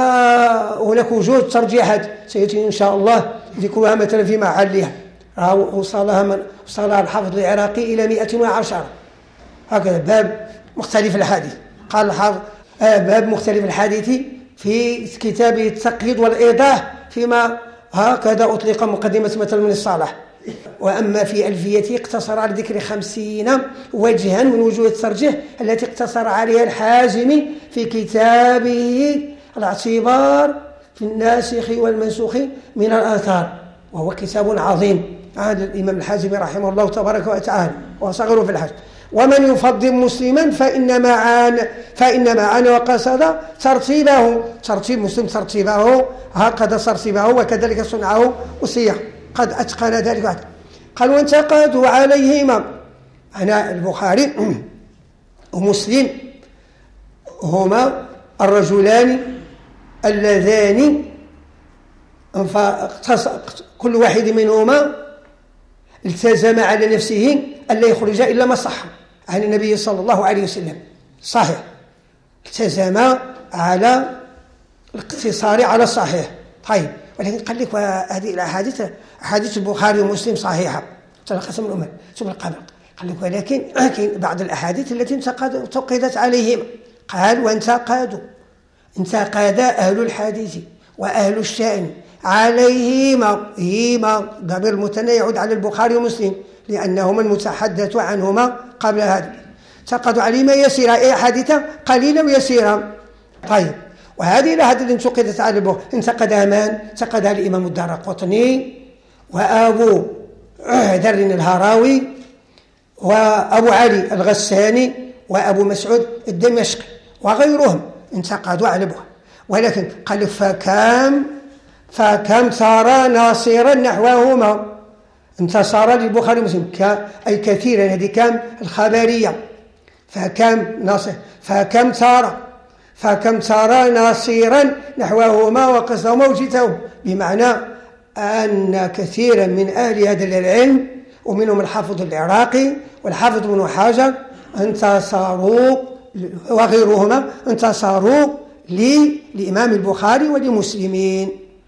وهناك وجود ترجيحات سيأتي إن شاء الله ذكرها مثلا في محلها، وصلها من وصلها الحافظ العراقي إلى مئة وعشرة هكذا باب مختلف الحديث. قال الحافظ آه باب مختلف الحديث في كتابه التقييد والإيضاح فيما هكذا أطلق مقدمة مثلا من الصالح. وأما في ألفيته اقتصر على ذكر خمسين وجها من وجوه الترجيح التي اقتصر عليها الحازمي في كتابه الاعتبار في الناسخ والمنسوخ من الآثار، وهو كتاب عظيم. هذا الإمام الحازمي رحمه الله تبارك وتعالى وصغره في الحج. ومن يفضل مسلما فإنما عان فإنما عان وقصد ترتيبه، ترتيب مسلم ترتيبه هكذا ترتيبه وكذلك صنعه وصيغ قد أتقن ذلك. قال وانتقدوا عليهما معنى البخاري ومسلم هما الرجلان اللذان كل واحد منهما التزم على نفسه أن لا يخرج إلا ما صح عن النبي صلى الله عليه وسلم. صحيح، التزم على الاقتصار على الصحيح. طيب، ولكن قال لك هذه الأحاديث أحاديث البخاري ومسلم صحيحة تلقسم الأمة ثم القبر. قال لك ولكن كاين بعض الأحاديث التي انتقدت عليهم. قال وانتقدوا انتقد أهل الحديث وأهل الشأن عليهما هما ضمير المثنى يعود على البخاري ومسلم لأنهما المتحدث عنهما قبل هذا. انتقدوا عليهما يسيرا أي أحاديث قليلة ويسيرا. طيب، وهذه الأحاديث التي انتقدت على البخاري انتقدها من؟ انتقدها الإمام الدارقطني وأبو ذر الهراوي وأبو علي الغساني وأبو مسعود الدمشقي وغيرهم انتقدوا على البخاري. ولكن قال لك فكم فكم صار ناصرا نحوهما، انتصر للبخاري ومسلم أي كثيرا، هذه كم الخبرية. فكم ناصر فكم صار فكم صار ناصرا نحوهما وقصهما وجيتهما، بمعنى أن كثيرا من أهل هذا العلم ومنهم الحافظ العراقي والحافظ ابن حجر انتصروا وغيرهما انتصروا للإمام البخاري ولمسلمين.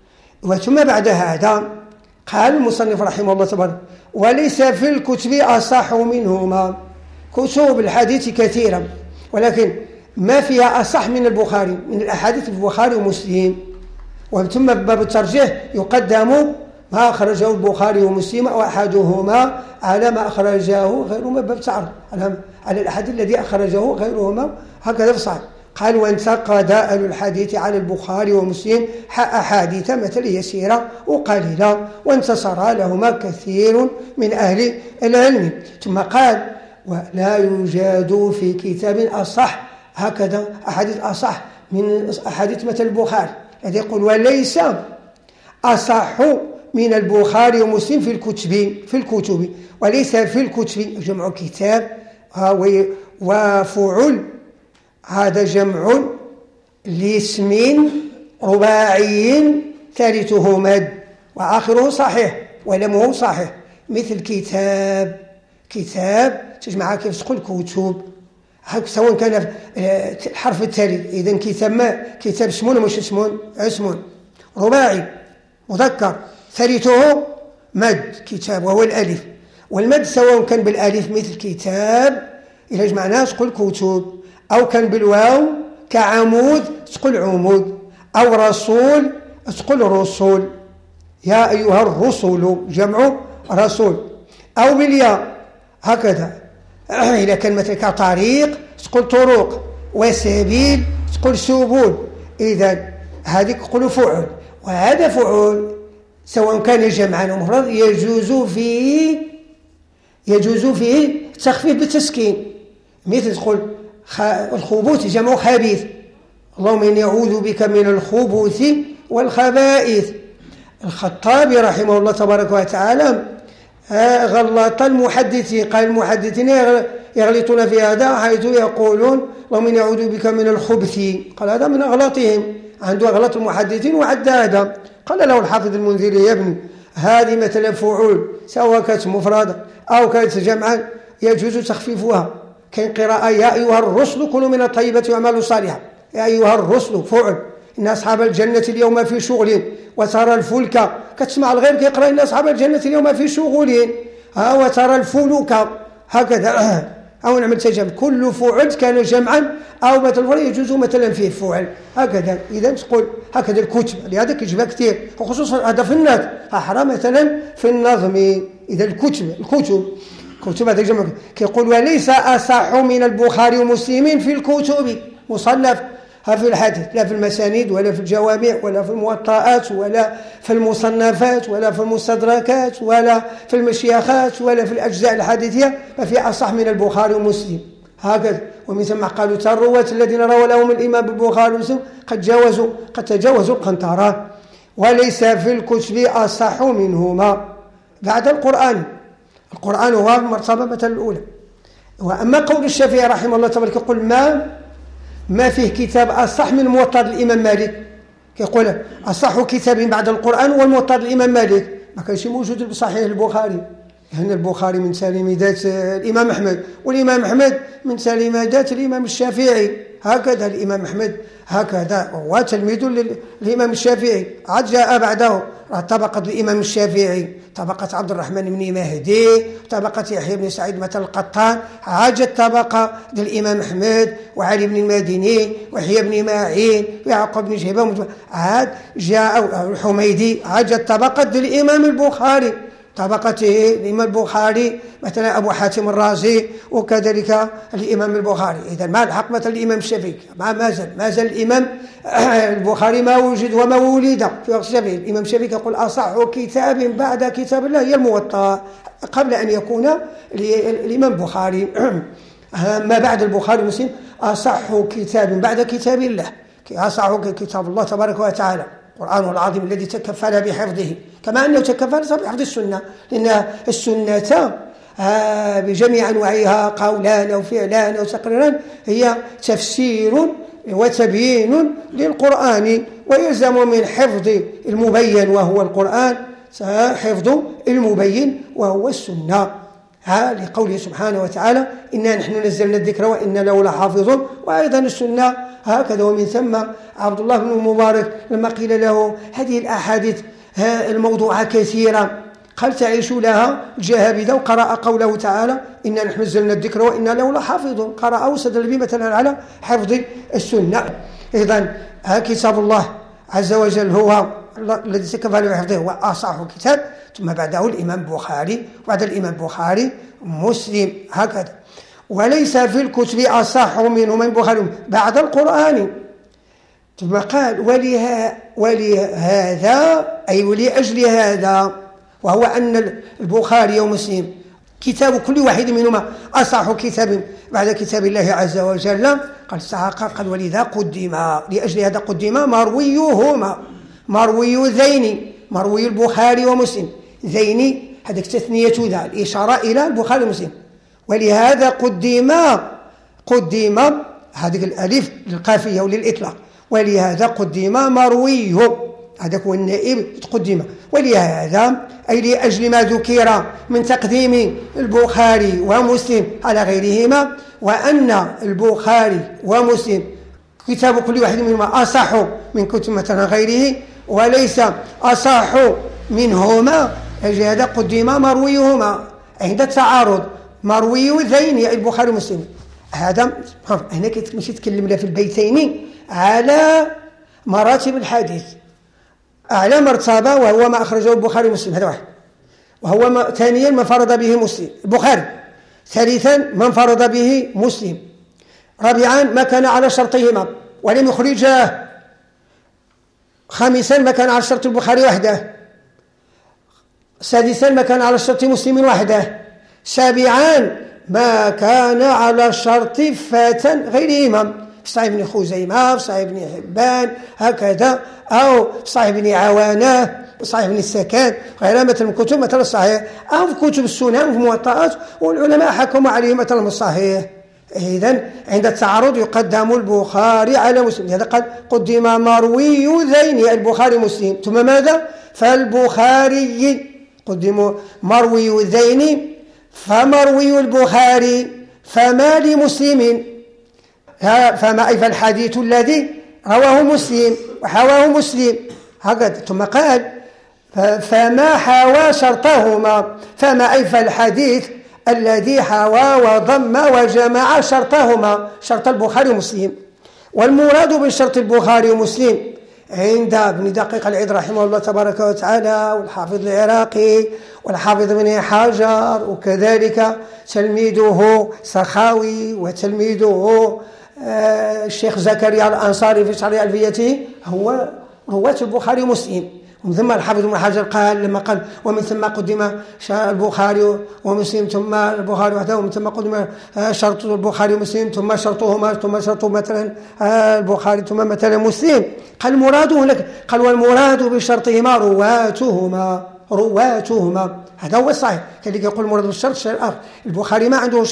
وثم بعد هذا قال المصنف رحمه الله تبارك وليس في الكتب أصح منهما. كتب الحديث كثيرا ولكن ما فيها أصح من البخاري من الأحاديث البخاري ومسلم. وثم باب الترجيح يقدم ما أخرجه البخاري ومسلم وأحدهما على ما أخرجه غيرهما باب تعرض على الأحاديث الذي أخرجه غيرهما هكذا في صحيح. قال وانتقد أهل الحديث على البخاري ومسلم أحاديث مثل يسيرة وقليلة وانتصر لهما كثير من أهل العلم. ثم قال ولا يوجد في كتاب أصح هكذا أحاديث أصح من أحاديث مثل البخاري الذي يقول وليس أصح من البخاري ومسلم في الكتب في الكتب وليس في الكتب جمع كتاب وفعل هذا جمع لاسم رباعي ثالثه مد وآخره صحيح ولمه صحيح مثل كتاب كتاب تجمع كيف تقول كتب سواء كان الحرف الثالث إذن كتاب ما كتاب اسمون مش اسمون اسمون رباعي مذكر ثالثه مد كتاب وهو الألف والمد سواء كان بالألف مثل كتاب إذا جمعناه تقول كتب أو كان بالواو كعمود تقول عمود أو رسول تقول رسول يا أيها الرسل جمع رسول أو بالياء هكذا. إذا كان مثل كطريق تقول طرق وسبيل تقول سبول. إذا هذه تقول فعل وهذا فعل سواء كان جمعا أو مفرد يجوز فيه يجوز فيه التخفيف بالتسكين مثل تقول الخبث جمع خبيث اللهم إني أعوذ بك من الخبث والخبائث. الخطابي رحمه الله تبارك وتعالى غلط المحدثين قال المحدثين يغلطون في هذا حيث يقولون اللهم إني أعوذ بك من الخبث قال هذا من أغلاطهم عنده أغلاط المحدثين وعد هذا. قال له الحافظ المنذري يا ابني هذه مثلا فعول سواء كانت مفردة أو كانت جمعا يجوز تخفيفها. كاين قراءة يا أيها الرسل كلوا من الطيبات واعملوا صالحا يا أيها الرسل فعل إن أصحاب الجنة اليوم في شغل وترى الفلك كتسمع الغير كيقرأ إن أصحاب الجنة اليوم في شغل ها وترى الفلك هكذا أو نعمل تجمع كل فعل كان جمعا أو مثلا يجوز مثلا فيه فعل هكذا. إذا تقول هكذا الكتب لهذا كيجبها كثير وخصوصا هذا في النظم أحرى مثلا في النظم. إذا الكتب الكتب كتب هذا جمع كيقول وليس أصح من البخاري ومسلم في الكتب مصنف ها في الحديث لا في المسانيد ولا في الجوامع ولا في الموطئات ولا في المصنفات ولا في المستدركات ولا في المشيخات ولا في الأجزاء الحديثية ما في أصح من البخاري ومسلم هكذا. ومن ثم قالوا الرواة الذين روى لهم الإمام البخاري ومسلم قد جاوزوا قد تجاوزوا القنطرة. وليس في الكتب أصح منهما بعد القرآن. القرآن هو المرتبة مثل الأولى وأما قول الشافعي رحمه الله تبارك يقول ما ما فيه كتاب أصح من موطأ الإمام مالك، كيقول أصح كتاب بعد القرآن والموطأ الإمام مالك، ما كانش موجود بصحيح البخاري. هنا البخاري من تلاميذات الإمام أحمد، والإمام أحمد من تلاميذات الإمام الشافعي، هكذا الإمام أحمد هكذا هو تلميذ للإمام الشافعي. عاد جاء بعده طبقة الإمام الشافعي، طبقة عبد الرحمن بن مهدي، طبقة يحيى بن سعيد مثل القطان، عاد الطبقة للإمام أحمد وعلي بن المديني ويحيى بن معين ويعقوب بن شهبان، عاد جاء الحميدي، عاد الطبقة للإمام البخاري، طبقته الإمام البخاري مثلا أبو حاتم الرازي وكذلك الإمام البخاري. إذا ما الحق مثلا الإمام الشافعي ما زال ما زال الإمام البخاري ما وجد وما ولد في وقت الشافعي. الإمام الشافعي يقول أصح كتاب بعد كتاب الله هي الموطأ قبل أن يكون الإمام البخاري. ما بعد البخاري ومسلم أصح كتاب بعد كتاب الله، أصح كتاب الله تبارك وتعالى القرآن العظيم الذي تكفل بحفظه، كما أنه تكفل بحفظ السنة، لأن السنة بجميع أنواعها قولان أو فعلان أو تقريران هي تفسير وتبيين للقرآن، ويلزم من حفظ المبين وهو القرآن حفظ المبين وهو السنة. لقوله سبحانه وتعالى إنا نحن نزلنا الذكر وإنا له لحافظون، وأيضا السنة هكذا. ومن ثم عبد الله بن المبارك لما قيل له هذه الأحاديث الموضوعة كثيرة قال تعيش لها الجهابذة، وقرأ قوله تعالى إنا نحن نزلنا الذكر وإنا له لحافظون، قرأ وسدل به مثلا على حفظ السنة. إذن كتاب الله عز وجل هو الذي تكفل بحفظه وأصح كتاب، ثم بعده الإمام البخاري، وبعد الإمام البخاري مسلم هكذا. وليس في الكتب أصح منه من البخاري بعد القرآن. ثم قال ولها ولهذا أي ولأجل هذا، وهو أن البخاري ومسلم كتاب كل واحد منهما أصح كتاب بعد كتاب الله عز وجل. قال قال ولذا قدم، لأجل هذا قدم مرويهما، مروي ذين، مروي البخاري ومسلم، ذين هذه تثنية ذا الإشارة إلى البخاري ومسلم. ولهذا قدم قدم هذه الألف للقافية وللإطلاق، ولهذا قدم مرويه، هذا هو النائب قدم. ولهذا أي لأجل ما ذكر من تقديم البخاري ومسلم على غيرهما، وأن البخاري ومسلم كتاب كل واحد منهما أصح من كتب مثلا غيره، وليس أصح منهما، هذا قدم مرويهما عند التعارض، مروي ذين البخاري ومسلم. هذا هنا مش يتكلمنا في البيتين على مراتب الحديث. أعلى مرتبة وهو ما أخرجه البخاري ومسلم، هذا واحد، وهو ما ثانيا من فرض به مسلم البخاري، ثالثا من فرض به مسلم، رابعا ما كان على شرطهما ولم يخرجاه، خامسا ما كان على شرط البخاري وحده، سادسا ما كان على شرط مسلم وحده، سابعا ما كان على شرط فاتا غيرهما، صحيح ابن خزيمة، صحيح ابن حبان هكذا، أو صحيح ابن عوانة، صحيح ابن السكان، غيرها مثل كتب مثل الصحيح، أو في كتب السنن وفي الموطئات، والعلماء حكموا عليه مثل الصحيح. إذن عند التعارض يقدم البخاري على مسلم، هذا قد قدم مروي ذين البخاري مسلم، ثم ماذا؟ فالبخاري قدم مروي ذين، فمروي البخاري، فما لمسلم، فما أي فالحديث الذي رواه مسلم وحواه مسلم هكذا. ثم قال فما حوى شرطهما، فما أي فالحديث الذي حوى وضم وجمع شرطهما، شرط البخاري ومسلم. والمراد بشرط البخاري ومسلم عند ابن دقيق العيد رحمه الله تبارك وتعالى، والحافظ العراقي، والحافظ ابن حجر، وكذلك تلميذه سخاوي، وتلميذه الشيخ زكريا الأنصاري في شرح ألفيته، هو رواة البخاري ومسلم. ومن ثم الحافظ ابن حجر قال لما قال ومن ثم قدم البخاري ومسلم ثم البخاري وحده، ومن ثم قدم شرط البخاري ومسلم ثم شرطهما ثم شرط مثلا البخاري ثم مثلا مسلم. قال المراد هناك، قال والمراد بشرطهما رواتهما، رواتهما هذا هو الصحيح. كذلك يقول المراد بالشرط شيء آخر، البخاري ما عنده شرط،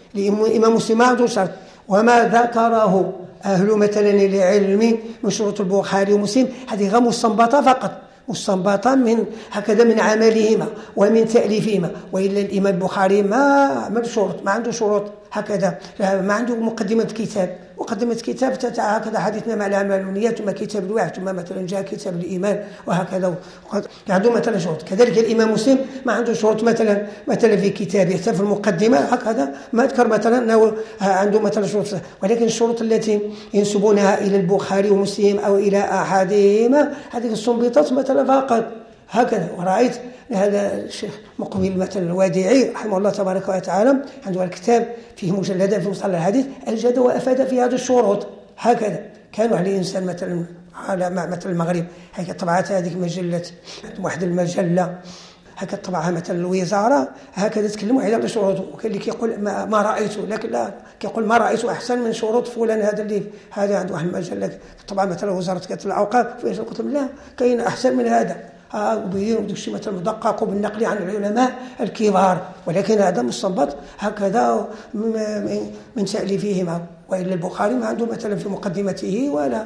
الإمام مسلم ما عنده شرط. وما ذكره أهل مثلا العلم من شروط البخاري ومسلم هذه غير مستنبطة فقط، مستنبطة من هكذا من عملهما ومن تأليفهما. وإلا الإمام البخاري ما عمل شروط، ما عنده شروط هكذا، ما عنده مقدمة كتاب. مقدمة كتاب هكذا حديثنا مع الأعمال والنيات، ثم كتاب الوحي، ثم مثلا جاء كتاب الإيمان وهكذا. عنده مثلا شروط. كذلك الإمام مسلم ما عنده شروط مثلا مثلا في كتابه حتى في المقدمة هكذا ما ذكر مثلا أنه عنده مثلا شروط. ولكن الشروط التي ينسبونها إلى البخاري ومسلم أو إلى أحدهما هذه السنبطات مثلا فقط هكذا. ورأيت هذا الشيخ مقبل مثلا الوادعي رحمه الله تبارك وتعالى عنده الكتاب فيه مجلدات في مصطلح الحديث أجاد وأفاد في هذه الشروط هكذا. كانوا على الإنسان مثلا على مثل المغرب هيك طبعات هذه مجلة واحد المجلة هكذا طبعها مثلا الوزارة هكذا تكلموا على الشروط. وكان اللي كيقول ما, ما رأيته، لكن لا كيقول ما رأيته أحسن من شروط فلان هذا اللي هذا عنده واحد المجلة طبعا مثلا وزارة الأوقاف. قلت لهم لا كاين أحسن من هذا وبينوا داك الشيء مثلا مدقق وبالنقل عن العلماء الكبار. ولكن هذا مستنبط هكذا من تأليفهما. وإلا البخاري ما عنده مثلا في مقدمته ولا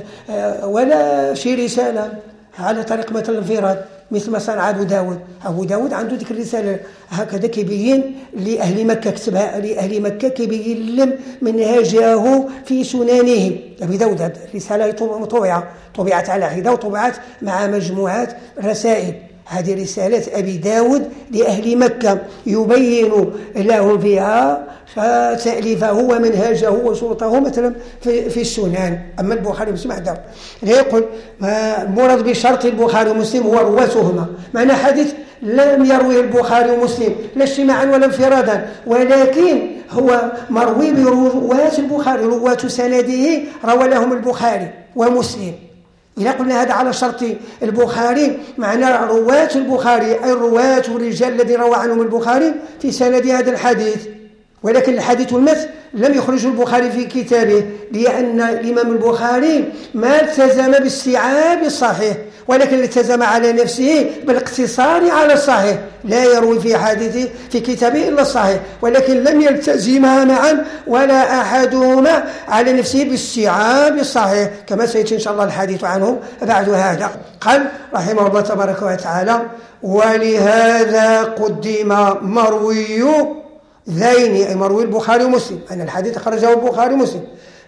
ولا شي رسالة على طريق مثلا الانفراد مثل ما صنع أبو داود. أبو داود عنده ذيك الرسالة هكذا كيبين لأهل مكة، كتبها لأهل مكة كيبين لهم منهجه في سننهم. أبو داود الرسالة طبعت طبعت على حدة وطبعت مع مجموعات رسائل. هذه رسالة أبي داود لأهل مكة يبين لهم فيها تأليفه ومنهجه وشروطه مثلا في, في السنن. أما البخاري ومسلم عنده يقول المراد بشرط البخاري ومسلم هو رواتهما، معنى حديث لم يروي البخاري ومسلم لا اجتماعا ولا انفرادا، ولكن هو مروي برواة البخاري، رواة سنده روى لهم البخاري ومسلم. إذا قلنا هذا على شرط البخاري معنى رواة البخاري أي الرواة والرجال الذي روى عنهم البخاري في سند هذا الحديث. ولكن الحديث والمتن لم يخرجه البخاري في كتابه، لأن الإمام البخاري ما التزم باستيعاب الصحيح، ولكن التزم على نفسه بالاقتصار على الصحيح. لا يروي في حديثه في كتابه إلا الصحيح، ولكن لم يلتزمها معا ولا أحدهما على نفسه باستيعاب الصحيح، كما سيأتي إن شاء الله الحديث عنه بعد هذا. قال رحمه الله تبارك وتعالى: ولهذا قدم مروي ذين، أي مروي البخاري ومسلم، أن الحديث خرجه البخاري ومسلم،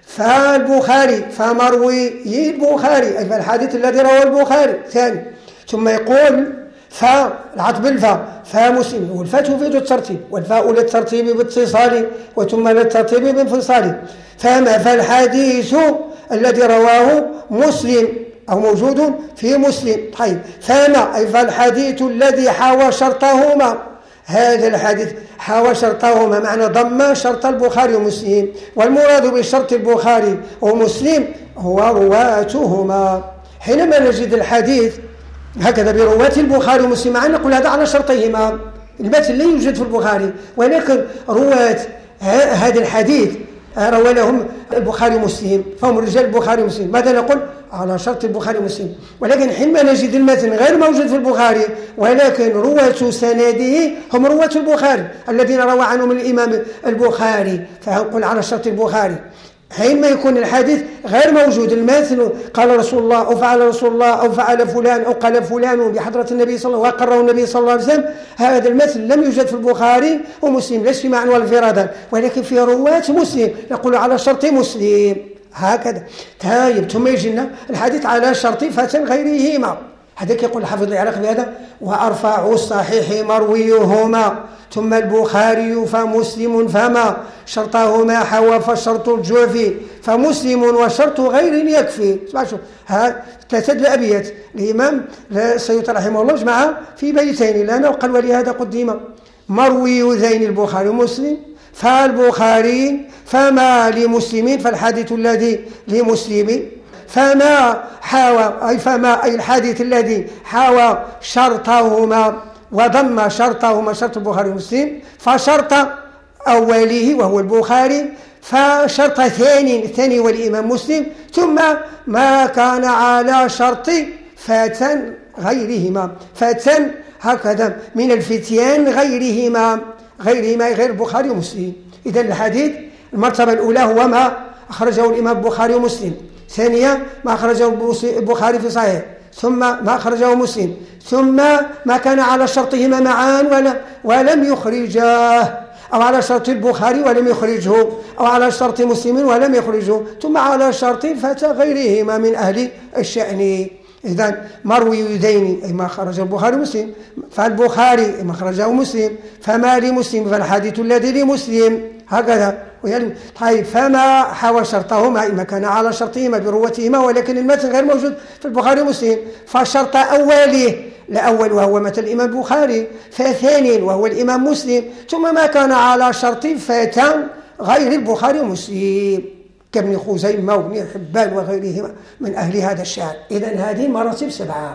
فالبخاري فمروي البخاري أي فالحديث الذي رواه البخاري ثاني. ثم يقول فالعطب الفاء فمسلم، والفاء تفيد الترتيب، والفاء للترتيب باتصال وثم للترتيب بانفصال. فما فالحديث الذي رواه مسلم أو موجود في مسلم. طيب فما أي فالحديث الذي حوى شرطهما، هذا الحديث حوى شرطهما معنى ضم شرط البخاري ومسلم، والمراد بشرط البخاري ومسلم هو رواتهما. حينما نجد الحديث هكذا برواة البخاري ومسلم معا نقول هذا على شرطهما. المتن لا يوجد في البخاري، ولكن رواة هذا الحديث روى لهم البخاري ومسلم فهم رجال البخاري ومسلم. ماذا نقول؟ على شرط البخاري ومسلم. ولكن حينما نجد المتن غير موجود في البخاري، ولكن رواة سنده هم رواة البخاري الذين روى عنهم الإمام البخاري، فنقول على شرط البخاري. حينما يكون الحديث غير موجود، المثل قال رسول الله أو فعل رسول الله أو فعل فلان أو قال فلان بحضرة النبي صلى الله عليه وسلم وقره النبي صلى الله عليه وسلم، هذا المثل لم يوجد في البخاري ومسلم لا اجتماعا ولا انفرادا، ولكن في رواة مسلم نقول على شرط مسلم هكذا. طيب ثم يجينا الحديث على شرط فتن غيرهما. هذا يقول الحافظ العراقي بهذا: وأرفع الصحيح مرويهما ثم البخاري فمسلم فما شرطهما حوى فشرط الجوفي فمسلم وشرط غير يكفي. اسمع شوف ها ثلاثة الأبيات الإمام السيوطي رحمه الله جمعها في بيتين لنا وقال: ولهذا قدم مروي ذين البخاري ومسلم فالبخاري فما لمسلم فالحديث الذي لمسلم فما حوى أي فما أي الحديث الذي حوى شرطهما وضم شرطهما شرط البخاري ومسلم فشرط أوله وهو البخاري فشرط ثاني الثاني والإمام مسلم ثم ما كان على شرط فتن غيرهما. فتن هكذا من الفتيان غيرهما غيرهما غير البخاري ومسلم. إذن الحديث المرتبة الأولى هو ما أخرجه الإمام البخاري ومسلم، ثانيا ما أخرجه البخاري في صحيح، ثم ما أخرجه مسلم، ثم ما كان على شرطهما معا ولم يخرجاه، أو على شرط البخاري ولم يخرجه، أو على شرط مسلم ولم يخرجه، ثم على شرط فتى غيرهما من أهل الشأن. إذن مروي يدين أي ما خرج البخاري ومسلم، فالبخاري ما خرجه مسلم، فما لمسلم فالحديث الذي لمسلم، هكذا. طيب فما حوى شرطهما إما كان على شرطهما بروتهما ولكن المتن غير موجود في البخاري ومسلم، فشرط أوله الأول وهو مثل الإمام البخاري، فثاني وهو الإمام مسلم، ثم ما كان على شرط فتى غير البخاري ومسلم كابن خزيمة وابن حبان وغيرهما من أهل هذا الشأن. إذن هذه المراتب سبعة.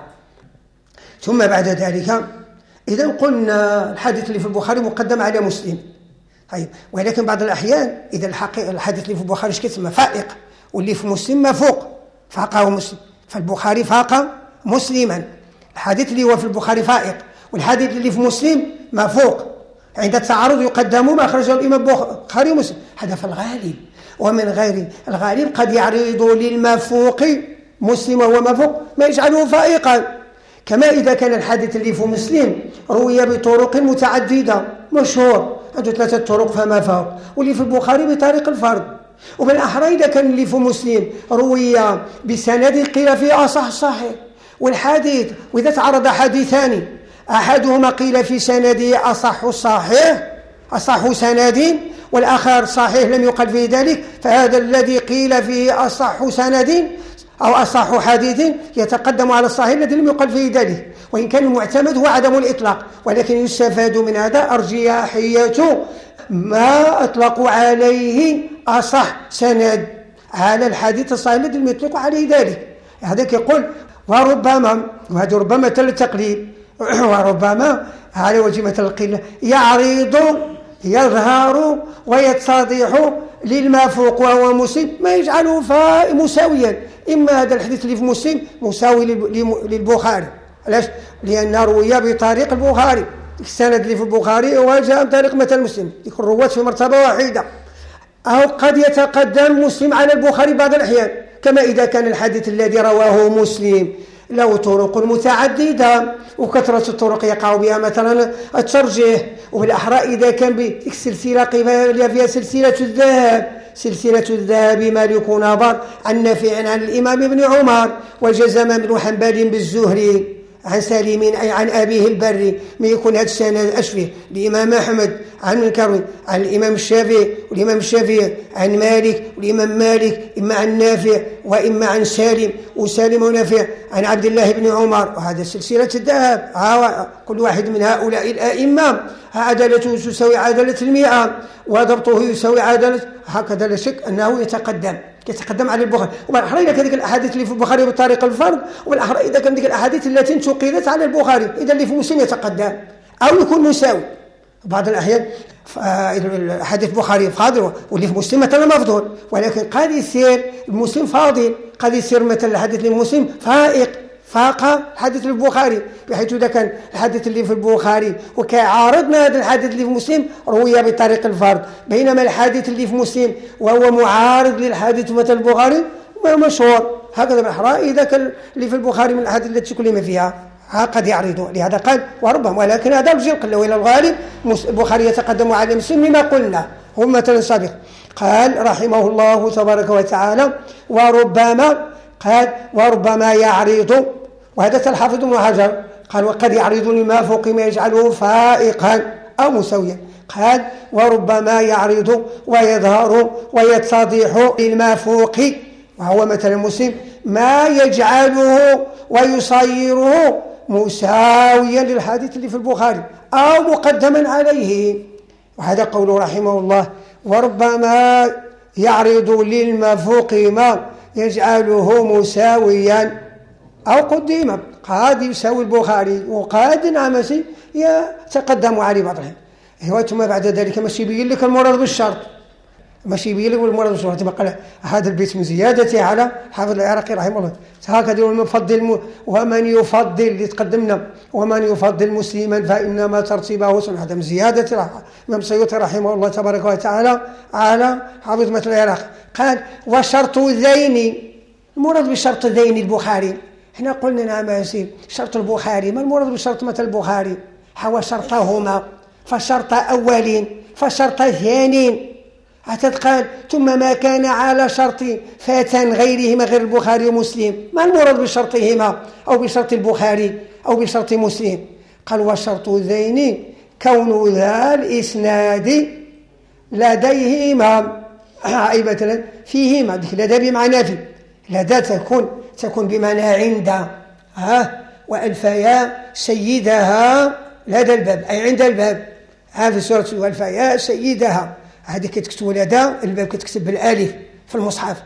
ثم بعد ذلك إذن قلنا الحديث اللي في البخاري مقدم على مسلم. طيب ولكن بعض الأحيان إذا الحديث اللي في البخاري كتسمى فائق واللي في مسلم ما فوق، فاقه مسلم، فالبخاري فاق مسلما. الحديث اللي هو في البخاري فائق والحديث اللي في مسلم ما فوق، عند التعارض يقدم ما أخرجه الإمام البخاري ومسلم، هذا في الغالب. ومن غير الغالب قد يعرض للمفوق مسلم وهو مفوق ما يجعله فائقا، كما إذا كان الحديث اللي في مسلم روي بطرق متعددة مشهور عنده ثلاثة طرق فما فوق، واللي في البخاري بطريق الفرد. وبالأحرى إذا كان اللي في مسلم روي بسند قيل فيه أصح صحيح، والحديث وإذا تعرض حديثان أحدهما قيل في سنده أصح صحيح أصح سند والآخر صحيح لم يقل فيه ذلك، فهذا الذي قيل فيه أصح سند أو أصح حديث يتقدم على الصحيح الذي لم يقل فيه ذلك، وإن كان المعتمد هو عدم الإطلاق، ولكن يستفاد من هذا أرجحية ما أطلقوا عليه أصح سند على الحديث الصحيح الذي لم يطلقوا عليه ذلك. هذا يقول وربما، وهذا ربما مثل التقليد، وربما على وجه مثل القلة يعرض يظهر ويتضح للمفوق وهو مسلم ما يجعله مساويا، إما هذا الحديث اللي في مسلم مساوي للبخاري، علاش؟ لأنه روي بطريق البخاري، السند اللي في البخاري هو جاء بطريق مثل مسلم، يكون الرواة في مرتبة واحدة، أو قد يتقدم مسلم على البخاري بعض الأحيان، كما إذا كان الحديث الذي رواه مسلم له طرق متعددة وكثرة الطرق يقع بها مثلا الترجيح، وبالأحرى إذا كان بالسلسلة قبل فيها سلسلة الذهب، سلسلة الذهب مالك نابر عن نافع عن الإمام ابن عمر وجزم بن حنبل بالزهري عن سليم أي عن أبيه البري، ما يكون هذا السند أشبه الإمام أحمد عن الكروي عن الإمام الشافعي، والإمام الشافعي عن مالك، والإمام مالك إما عن نافع وإما عن سالم، وسالم ونافع عن عبد الله بن عمر، وهذا سلسلة الذهب. كل واحد من هؤلاء الأئمة عدالته تساوي عدالة المئة وضبطه يساوي عدالة، هكذا لا شك أنه يتقدم يتقدم على البخاري. وبالأحرى إذا كان ديك الأحاديث اللي في البخاري بطريق الفرد، وبالأحرى إذا كان ديك الأحاديث التي انتقلت على البخاري، إذا اللي في مسلم يتقدم أو يكون مساوي. بعض الأحيان الحديث البخاري فاضل واللي في مسلم مثلا مفضول، ولكن قد يصير المسلم فاضل، قد يصير مثلا الحديث اللي في مسلم فائق فاق الحديث البخاري، بحيث إذا كان الحديث اللي في البخاري وكعارضنا هذا الحديث اللي في مسلم روي بطريق الفرد، بينما الحديث اللي في مسلم وهو معارض للحديث مثل البخاري مشهور، هكذا بالأحرى إذا كان اللي في البخاري من الحديث التي تكلم فيها قد يعرض. لهذا قال وربما، ولكن هذا بجي القلة، وإلى الغالب البخاري يتقدم على مسلم لما قلنا هم مثلا سابق. قال رحمه الله تبارك وتعالى وربما، قال وربما يعرض، وهذا الحافظ ابن حجر قال وقد يعرض لما فوق ما يجعله فائقا أو مسويا، قال وربما يعرض ويظهر ويتضح لما فوق وهو مثلا مسلم ما يجعله ويصيره مساويا للحديث اللي في البخاري أو مقدما عليه. وهذا قوله رحمه الله وربما يعرض للمفوق ما يجعله مساويا أو قديما، قد يساوي البخاري وقد نعمسي يتقدم عليه بعض الحين. ثم بعد ذلك ماشي يبين لك المراد بالشرط، ماشي يبين لك المراد بالشرط. قال هذا البيت من زيادته على حافظ العراقي رحمه الله هكذا المفضل ومن يفضل اللي تقدمنا ومن يفضل مسلما فإنما ترتيبه سنة. هذا من زيادة الإمام السيوطي رحمه الله تبارك وتعالى على حافظ مثل العراقي. قال وشرط ذين، المراد بشرط ذين البخاري. احنا قلنا نعم يا سيدي شرط البخاري، ما المراد بشرط مثل البخاري؟ حوى شرطهما فشرط أولين فشرط ثانين قال ثم ما كان على شرط فاتا غيرهما غير البخاري ومسلم. ما المراد بشرطهما أو بشرط البخاري أو بشرط مسلم؟ قال وشرط ذين كون ذا الإسناد لديهما، أي مثلا فيهما، لدى بمعنى في، لدى تكون تكون بمعنى عند، ها وألفيا سيدها لدى الباب أي عند الباب. ها في سورة والفيا سيدها، هذه كتكتب لدى الباب كتكتب بالالف في المصحف.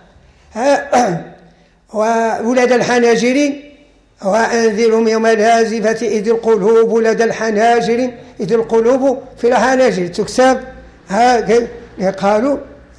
وولد الحناجر وأنذرهم يوم الهازفة إذ القلوب لدى الحناجر، إذ القلوب في الحناجر تكتب ها قالوا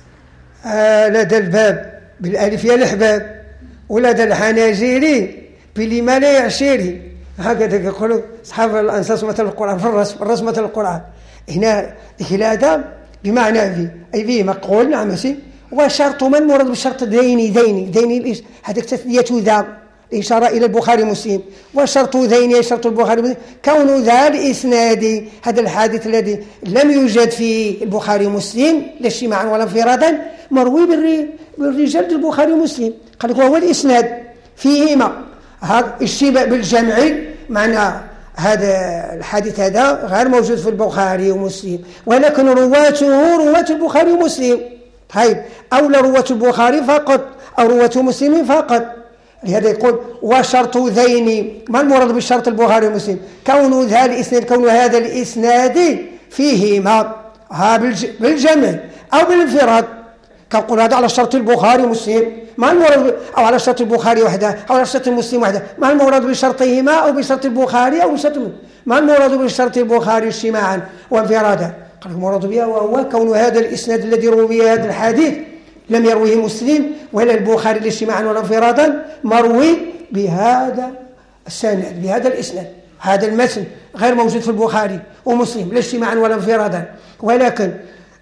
لدى الباب بالالف يا الحباب، ولدى الحناجر بلما لا يعشيري. هكذا يقولوا أصحاب الأنصاص مثل القرآن في الرسم، الرسم مثل القرآن. هنا هذا بمعنى في أي فيه مقول نعم ماشي. وشرط من مراد بشرط ديني ديني ديني هذيك تثنية ذا إشارة إلى البخاري مسلم. وشرط ذيني شرط البخاري مسلم كون ذا الإسناد، هذا الحادث الذي لم يوجد في البخاري مسلم لا اجتماعا ولا انفرادا مروي بالرجال البخاري مسلم. قال لك وهو الإسناد فيهما هذا الشبه بالجمع، معنى هذا الحديث هذا غير موجود في البخاري ومسلم ولكن رواته رواة البخاري ومسلم. طيب أولى رواة البخاري فقط أو رواة مسلم فقط. لهذا يقول وشرط ذين، ما المراد بالشرط البخاري ومسلم؟ كون ذا الإسناد كون هذا الإسناد فيهما ها بالجمع أو بالانفراد. كنقول هذا على شرط البخاري ومسلم، ما المراد أو على شرط البخاري وحده أو على شرط المسلم وحده، ما المراد بشرطهما أو بشرط البخاري أو بشرط، ما المراد بشرط البخاري اجتماعا وانفرادا؟ قال المراد بها وهو كون هذا الإسناد الذي روي هذا الحديث لم يرويه مسلم ولا البخاري اجتماعا ولا انفرادا، مروي بهذا السند بهذا الإسناد. هذا المتن غير موجود في البخاري ومسلم لا اجتماعا ولا انفرادا، ولكن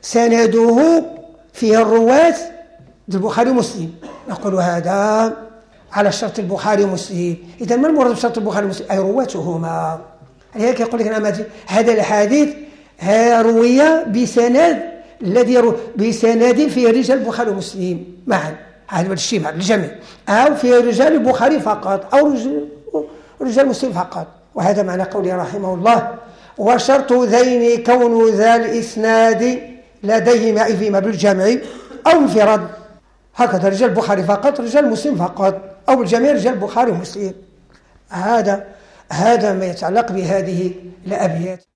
سنده فيه الرواة البخاري ومسلم، نقول هذا على شرط البخاري ومسلم. إذا ما المراد بشرط البخاري ومسلم؟ أي رواتهما. هيك يقول لك هذا الحديث روي بسند الذي بسند في رجال البخاري ومسلم معا، هذا بالشمع بالجمع، أو في رجال البخاري فقط أو رجال, رجال مسلم فقط. وهذا معنى قوله رحمه الله وشرط ذين كون ذا الإسناد لديهما فيما بالجمع أو انفراد. هكذا رجال البخاري فقط رجال مسلم فقط أو بالجميع رجال البخاري ومسلم. هذا هذا ما يتعلق بهذه الأبيات.